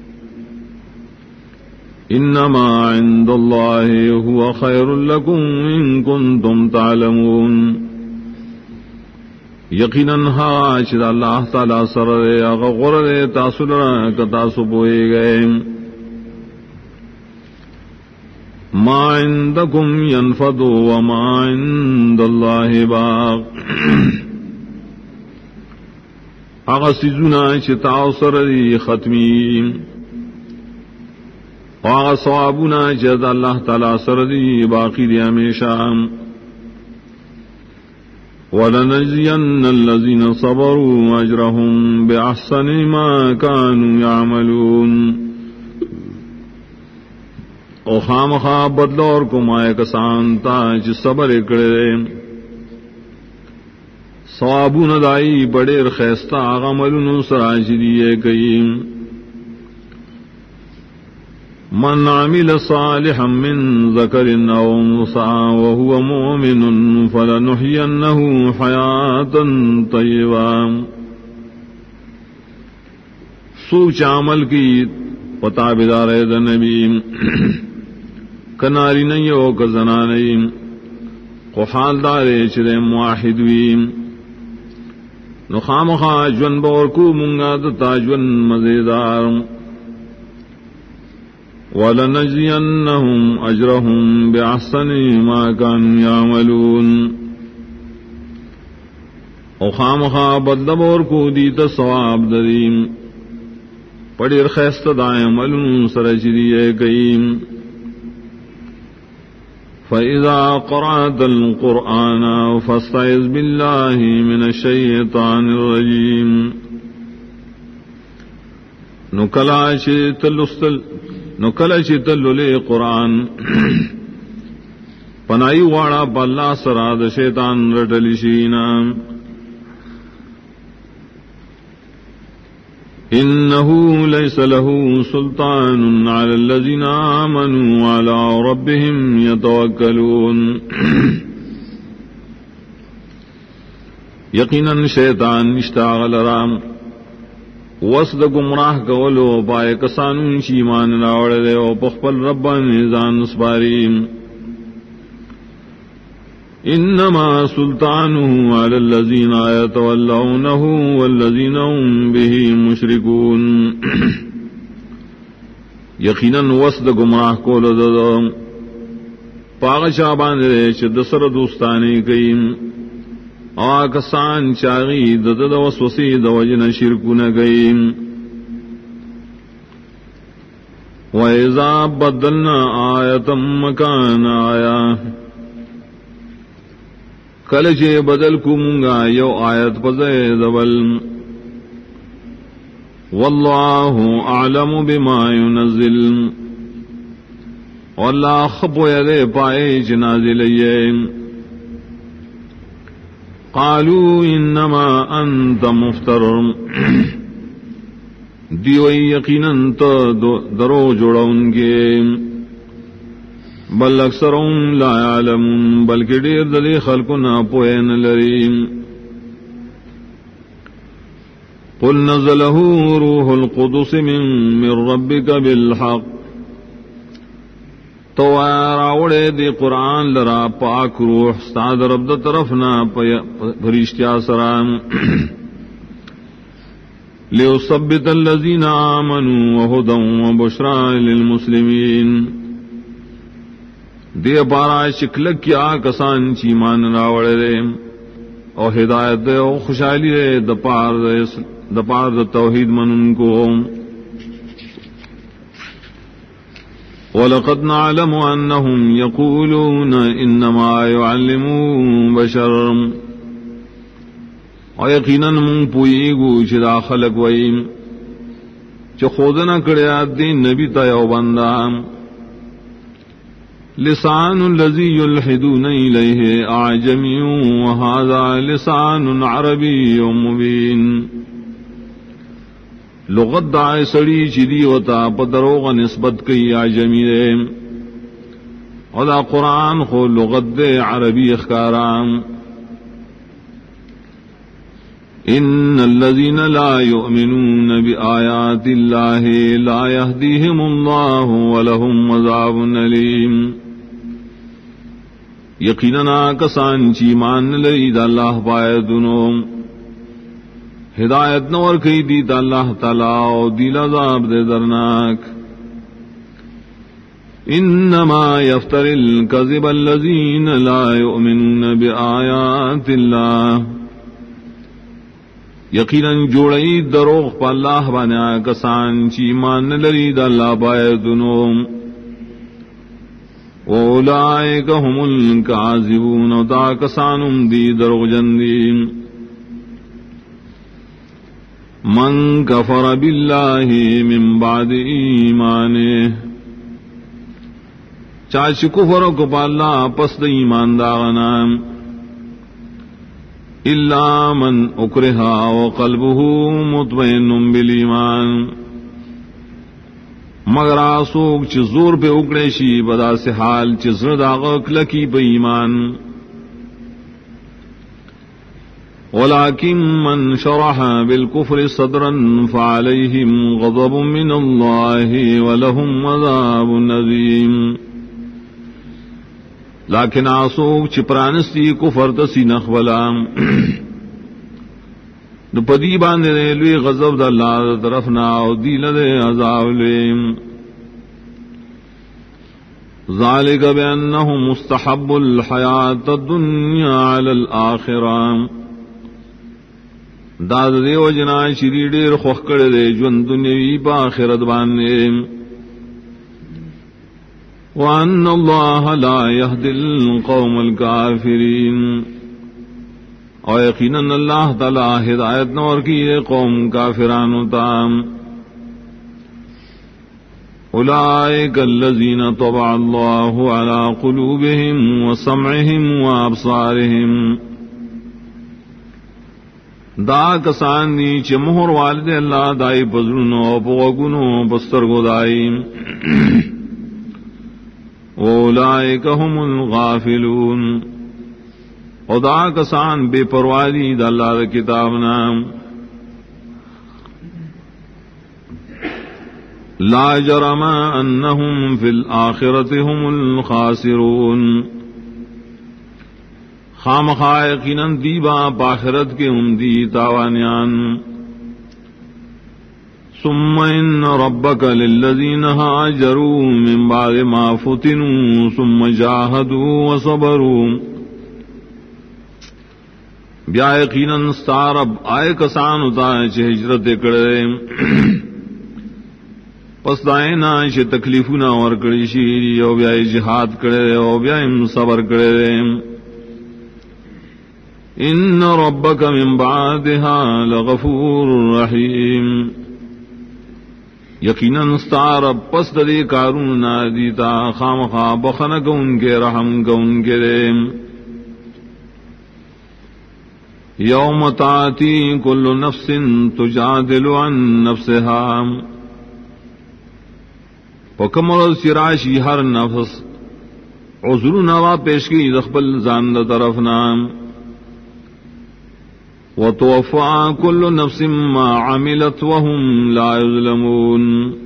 انما عند الله هو خير لكم ان كنتم تعلمون یقینا ہاچ اللہ تعالی سر غور تاسو لرا کتاسو بوئے گئے ما عندكم ينفد وما عند الله باق اغسزنا چتاو سر ختمی واغ صوابنا جد اللہ تعالی سردی باقی دی ہمیشہ ولنجزین الذین صبروا اجرهم باحسن ما كانوا يعملون او خامخا بدلور کو مائے کسان تا جس صبر کرے صوابون دائی بڑے خیستہ عملن سراجدیے کئیم من عمل صالحا من ذکر او انثى وهو مؤمن فلنحيينه حياة طيبة سوچ عمل کی پتا بیدار دا نبی کناری نہیں ہو کہ زنا نہیں کو حال دارے چرے موحد ویم نو خامخا جون بور کو منگا دتا جون مزیدار وَلَنَجْزِيَنَّهُمْ أَجْرَهُمْ بِأَحْسَنِ مَا كَانُوا يَعْمَلُونَ او خامخا بدلبور کو دیتا ثواب دریم پڑیر خیست دائیں ملن سرچریے کئیم فَإِذَا قَرَأْتَ الْقُرْآنَ فَاسْتَعِذْ بِاللَّهِ مِنَ الشَّيْطَانِ الرَّجِيمِ نکلچ تللے قرآن پنائی واڑا باللہ سراد شیطان رٹلشینا انه ليس له سلطان على الذين آمنوا وعلى ربهم يتوكلون یقینا شیطان اشتاغل رام وسد گمراہ کولو پائے کسانون شیمان راوڑے او پخپل ربان نظان سپاریم انما سلطانه على الذين يتولونه والذين هم به مشركون یقینا وسد گمراہ کولو دو پاغ شابان رے چد سر دوستانی کئیم آکسان چاغی دد وسوسی دوجن شرکن گئیم وَإِذَا بَدَّلْنَا آیَةً مَكَانَ آیَةٍ کلچے بدل کو منگا یو آیت پزید ول واللہ اعلم بما ينزل واللہ خبو یدے پائے جنازلیے قالوا انما انت مفتر دیوئی یقیناً تو درو جوڑون گے بل اکثرهم لا يعلمون بلکہ دیر دلی خلقنا پوین لریم قل نزله روح القدس من ربك بالحق تو راوڑے دی قرآن لرا پاک روح استاد رب دا طرفنا پرشتیا سرام لیثبت الذین آمنوا وہدى وبشرى للمسلمین دے پارا شکلک کیا کسان چیمان راوڑے دے او ہدایت دے او خوشحالی دے دپار دا توحید منن کو وَلَقَدْ نَعْلَمُ أَنَّهُمْ يَقُولُونَ إِنَّمَا يُعَلِّمُهُ بَشَرٌ اور یقیناً من پوئیگو چدا خلق وئیم چو خودنا کڑیا دین نبی تا یو بندام لسان الذی یلحدون الیہ اعجمی وهذا لسان عربی مبین لغت دائے سڑی چیدی وتا پدروغ نسبت کئی اعجمی دے اور دا قرآن خو لغت دے عربی اخکارام ان الذين لا يؤمنون بآيات الله لا يهديهم الله ولهم عذاب أليم یقیناً کسان چیمان لئی دا اللہ پایدنو ہدایت نور کئی دی دا اللہ تعالی و دیل عذاب دے درناک انما يفتر الكذب الذين لا يؤمنون بآيات الله یقیناً جوڑئی دروغ پا اللہ بانا کسان چیمان لئی دا اللہ پایدنو وَأُولَئِكَ هُمُ الْكَاذِبُونَ وَدَا كَسَانُمْ دِي دَرُغْ جَنْدِينَ مَنْ كَفَرَ بِاللَّهِ مِنْ بَعْدِ إِيمَانِهِ چاچ کفر کو پا اللہ پس دا ایمان داغنا إِلَّا مَنْ أُكْرِهَ وَقَلْبُهُ مُطْمَئِنٌ بِالْإِيمَانِ مگر آسوک چی زور پہ اکڑے شی بدا سے حال چی زرد آغا کلکی پہ ایمان ولكن من شرح بالكفر صدرا فعليهم غضب من الله ولهم عذاب عظيم. لیکن آسوک چپرانستی کفر تسی نخولام نو پدی باندے لوی غضب دا اللہ دا طرفنا او دیل دے عذاب لیم. ذالک بأنهم مستحب الحیات الدنیا علی الآخرہ. داد دیو جنا شری ڈیر خوخ کر دے جون دنیاوی پا آخرت باندے. وان اللہ لا یہدی القوم الکافرین. اور یقیناً اللہ تعالی ہدایت نور کی قوم کافرانو تام. اولئک الذین طبع اللہ علی قلوبہم وسمعہم وابصارہم. دا کسان دی چھ مہر والد اللہ دائی پزرنو پوگنو پسترگو دائی. اولئک هم الغافلون. او دا کسان بے پروادی دا اللہ دا کتابنا. لا جرم انہم فی الآخرت هم الخاسرون. خام خائقیناً دیبا پاخرت کے ہم دی تاوانیان. ثم ان ربک للذین ہاجروا من بعد ما فتنوا ثم جاہدوا وصبروا. بیا یقیناً ستارب آئے کسان ہوتا ہے چھ ہجرت کرے پس دائنا چھ تکلیفنا اور کڑی شیری او بیا جہاد کرے او بیا صبر کرے. ان ربک من بعدها لغفور رحیم. یقیناً ستارب پس دے کارون نادیتا خامخا بخنک ان کے رحم کا ان کے دے. یوم تاتی کل نفس تجادل عن نفسها. پکمر سراشی ہر نفس عذر نوا پیش کی دخبل زاند طرف نام. وتوفى كل نفس ما عملت وهم لا يظلمون.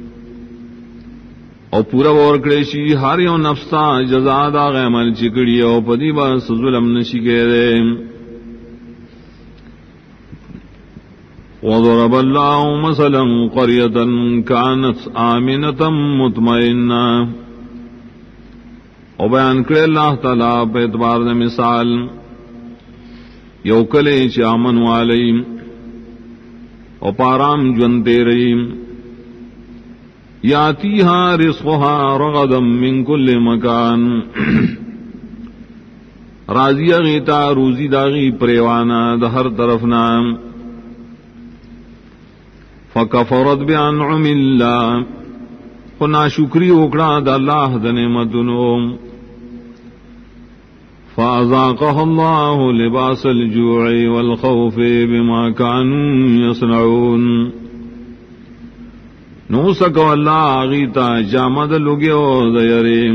او پورا ورکڑیشی ہر یو نفسا جزا دا غیمل چکڑی او پدی بس ظلم نشی گئے. وضرب الله مثلا قرية كانت آمنة مطمئنة. او بیان کرے اللہ تعالیٰ پہ اعتبار دے مثال یو کلے چ امن والیم او پارام جنتے رہیم. یاتیہا رزقها رغدا من کل مکان. راضی غیتا روزی داغی پریوانا دا ہر طرف نام. فکفرت بانعم اللہ. خنا شکری اکڑا دا اللہ دا نعمتنو. فأذاقها الله لباس الجوع والخوف بما كانوا يصنعون. نو سکو اللہ آغیتا جامد لگیو دیریم.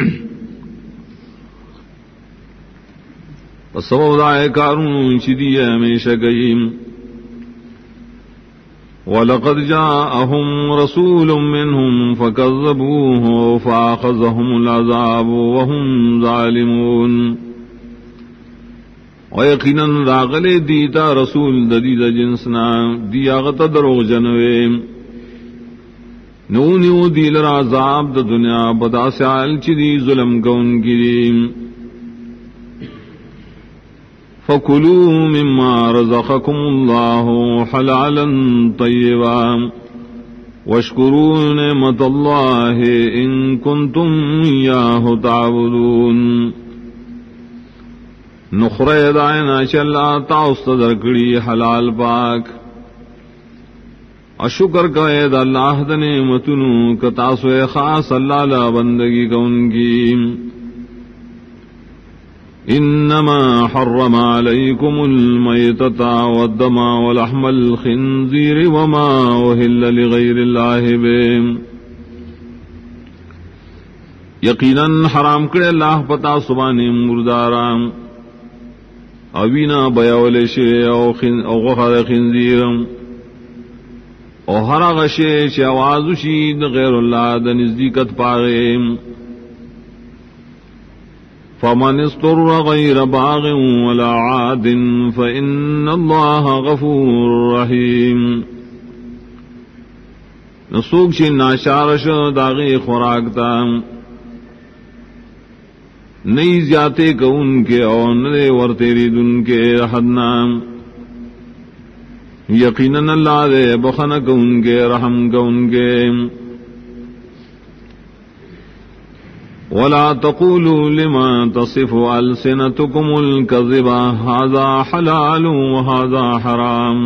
سبب دائے کارون چیدی ہمیشہ گئیم. وَلَقَدْ جَاءَهُمْ رَسُولٌ مِّنْهُمْ فَكَذَّبُوهُ فَأَخَذَهُمُ الْعَذَابُ وَهُمْ ظَالِمُونَ. و یقیناً راغلے دیتا رسول ددید جنسنا دیا غتا دروغ جنوے. نونیو دیل رازاب دا دنیا بدا سیال چی دی ظلم کون گریم. فَكُلُوا مِمَّا رَزَقَكُمُ اللَّهُ حَلَالًا طَيِّبًا وَاشْكُرُوا نِعْمَةَ اللَّهِ إِن كُنتُمْ إِيَّاهُ تَعْبُدُونَ. نخرے دائنا چلا تاؤست درکڑی حلال پاک. اشکر کا اید اللہ دنے متنو کتاسو خاص اللہ لا بندگی کون کی. انما حرم علیکم المیتۃ والدم ولحم الخنزیر وما اہل لغیر اللہ بہ. یقیناً حرام کرے اللہ پتا سبانی مردارام اوینا بیاول شے او غخر خنزیرم او ہر غشے چ آواز شید غیر اللہ د نزدیکت پاغے فمن اضطر غیر باغ ولا عاد فإن اللہ غفور رحیم نسوک چی ناشارش داغی خوراکتا نئی زیادے کا ان کے اور نئے ورتیری دن کے حدنا یقیناً اللہ دے بخن کا ان کے رحم کا ان کے ولا تقولوا لما تصف ألسنتكم الكذب هذا حلال وهذا حرام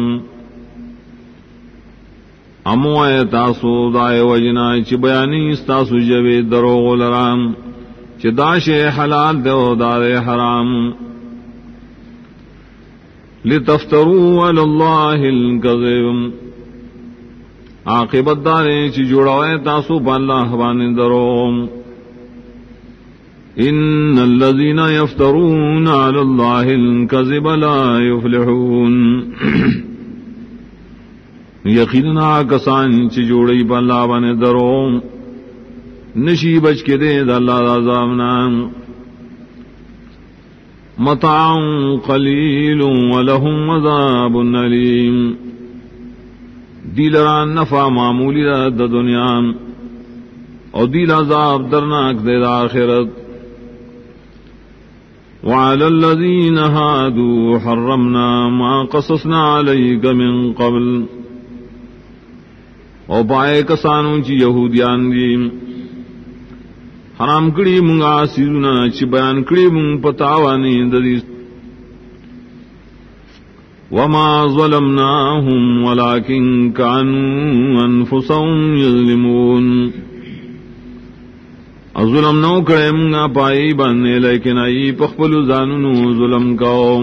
اموائے تاسو دائے وجنا چی بیانی استاسو جبے دروغ لرام چی داشے حلال دو دارے حرام لتفتروا علی اللہ الکذب عاقبت دارے چی جوڑوائے تاسو پا اللہ بانے دروغ ان الذین یفترون علی اللہ الکذب لا یفلحون یقینا کسان چی جوڑی پا اللہ بانے دروغ نشی بچ کے دے دا اللہ دا عذابنا متاع قلیل ولہم عذاب علیم دیلران نفع معمولی دا دنیا اور دیل عذاب درناک دے دا آخرت وعلى الذین هادوا حرمنا ما قصصنا علیک من قبل او پائے کسانوں چی یہودیان دی حرام کڑی منگا سیزنا چی بیان کڑی منگ پتاوانی ددی وما ظلمناهم ولكن كانوا انفسهم يظلمون ظلم نو کڑے منگا پائی بانے لیکن آئی پخپل زاننو ظلم کاؤ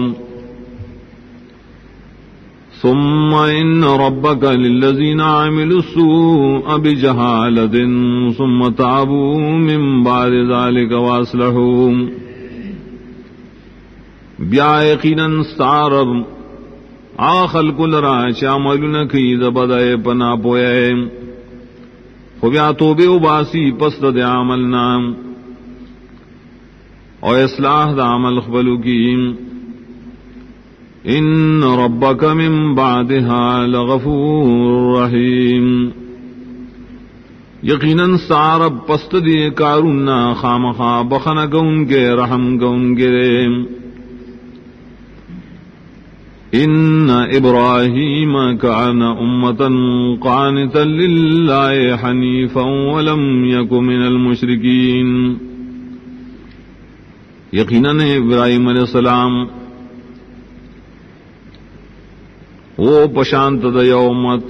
ثم ان ربك للذين عملوا السوء بجهالة ثم تابوا من بعد ذلك واصلحوا بیا یقینا استعرب آخل کل را شاملن کی زبدائے پنا پوئے خوبیا توبے باسی پست دے عملنا اور اصلاح دا عمل خبلو کی ان ربک من بعدها لغفور رحیم یقیناً سارب پست دی کارنا خامخا بخنک ان کے رحم کا ان کے ان ابراہیم کان امتا قانتا للہ حنیفا ولم یک من المشرکین یقیناً ابراہیم علیہ السلام وہ پشانت دیومت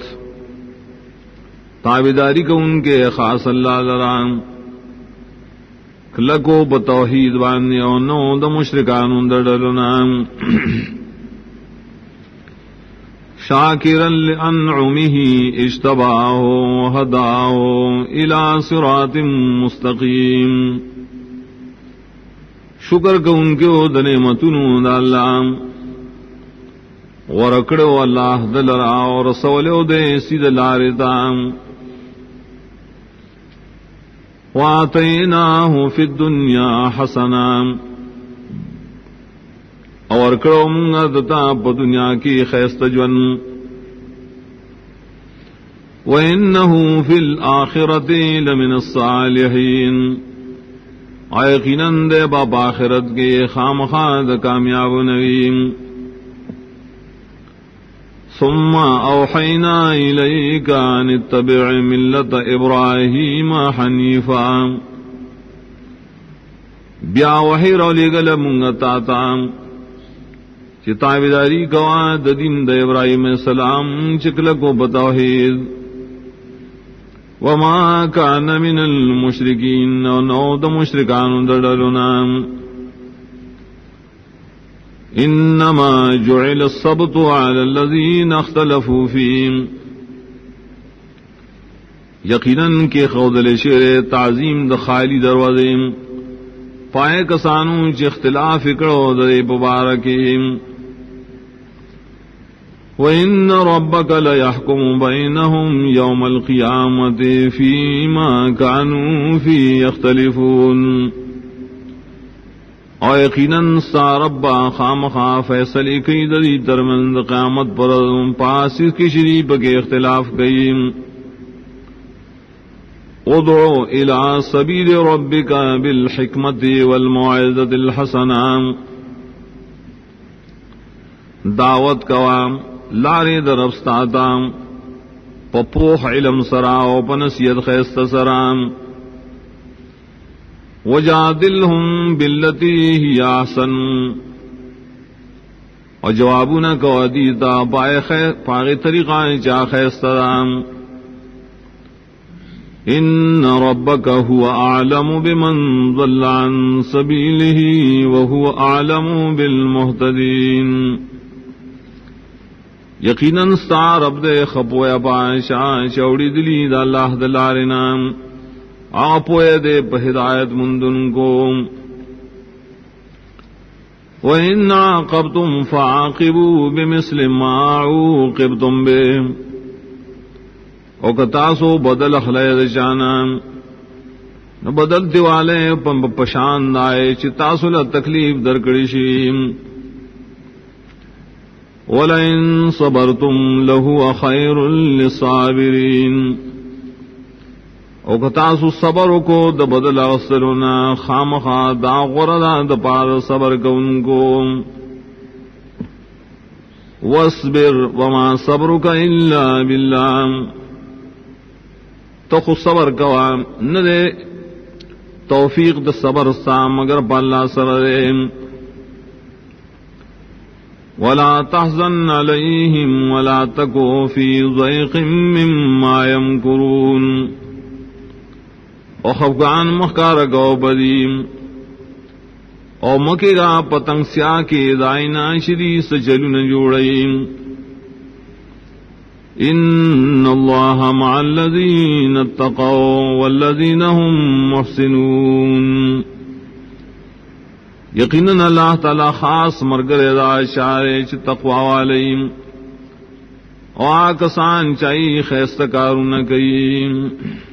تابداری کو ان کے خاص اللہ لرام کلکو بتوحید باندے او نو د مشرکان اندرلنا شاکرا لانعمه اجتباه وهداه الى صراط مستقیم شکر کو ان کے د نعمتونو د اللہ ورکڑو اللہ دلرا اور رسولو دے سید لارتا وآتیناہ فی الدنیا حسنا اور کرو منگا دتا پا دنیا کی خیست جون وإنہ فی الآخرت لمن الصالحین یقیناً دے باپ آخرت کے خامخاد کامیاب نویم ثم اوحینا الیک ان اتبع ملت ابراہیم حنیفا بیا وحی رولی گل منگتا تا چی تابداری کوا دین د ابراہیم السلام چکلکو بتوحید وما کان من المشرکین نو د مشرکان دڑلنا انما جعل السبت على الذين اختلفوا فيه یقیناً کے خودل شیر تعظیم د خالی دروازے پائے کسانوں چ اختلاف اکڑو دے مبارکیم وَإِنَّ رَبَّكَ لَيَحْكُمُ بَيْنَهُمْ يَوْمَ الْقِيَامَةِ فِيمَا كَانُوا فِيهِ يَخْتَلِفُونَ اور یقیناً ساربا خامخا فیصلے کی دری درمند قیامت پر پاس کی شریف کے اختلاف گئی ادعو الى سبیل ربک بالحکمت والموعظۃ الحسنہ دعوت کوام لارے درفستاتام پپوح علم سراو پنسیت خیست سرام وجادلہم باللتی ہی احسن اور جوابنا کو دیتا پاغی طریقہ چا خیسترام ان ربک هو اعلم بمن ضل عن سبیلہ وهو اعلم بالمہتدین یقیناً ستا رب دے خپویا پاشا چوڑی دلی دا اللہ دلارنا آپوئے دے پہدایت مندن کو وَإِنَّ عَاقَبْتُمْ فَعَاقِبُوا بِمِثْلِ مَا عُوقِبْتُمْ بِهِ او کتاسو بدل اخلید چانا بدل دیوالے پشان دائے چتاسو لتکلیف درکڑشیم وَلَئِن صَبَرْتُمْ لَهُوَ خَيْرٌ لِلصَّابِرِينَ او کتاسو صبر کو د بدل اغسلنا خامخا دا غردا د پار صبر کونکو وَاصْبِرْ وَمَا صَبْرُكَ إِلَّا بِاللَّهِ تو خود صبر کوا نہ دے توفیق د صبر سا مگر باللہ سر دے ولا تحزن علیہم ولا تکو فی ضیق مما یمکرون او خفگان مخکار گو بدیم او مکرا پتنگ سیا کے دائنا شری سجلن جوڑیم ان اللہ مع الذین اتقوا والذین هم محسنون یقیناً اللہ تعالی خاص مرگر دا اشارے چ تقوی والیم او آکسان چاہی خیست کارون کئیم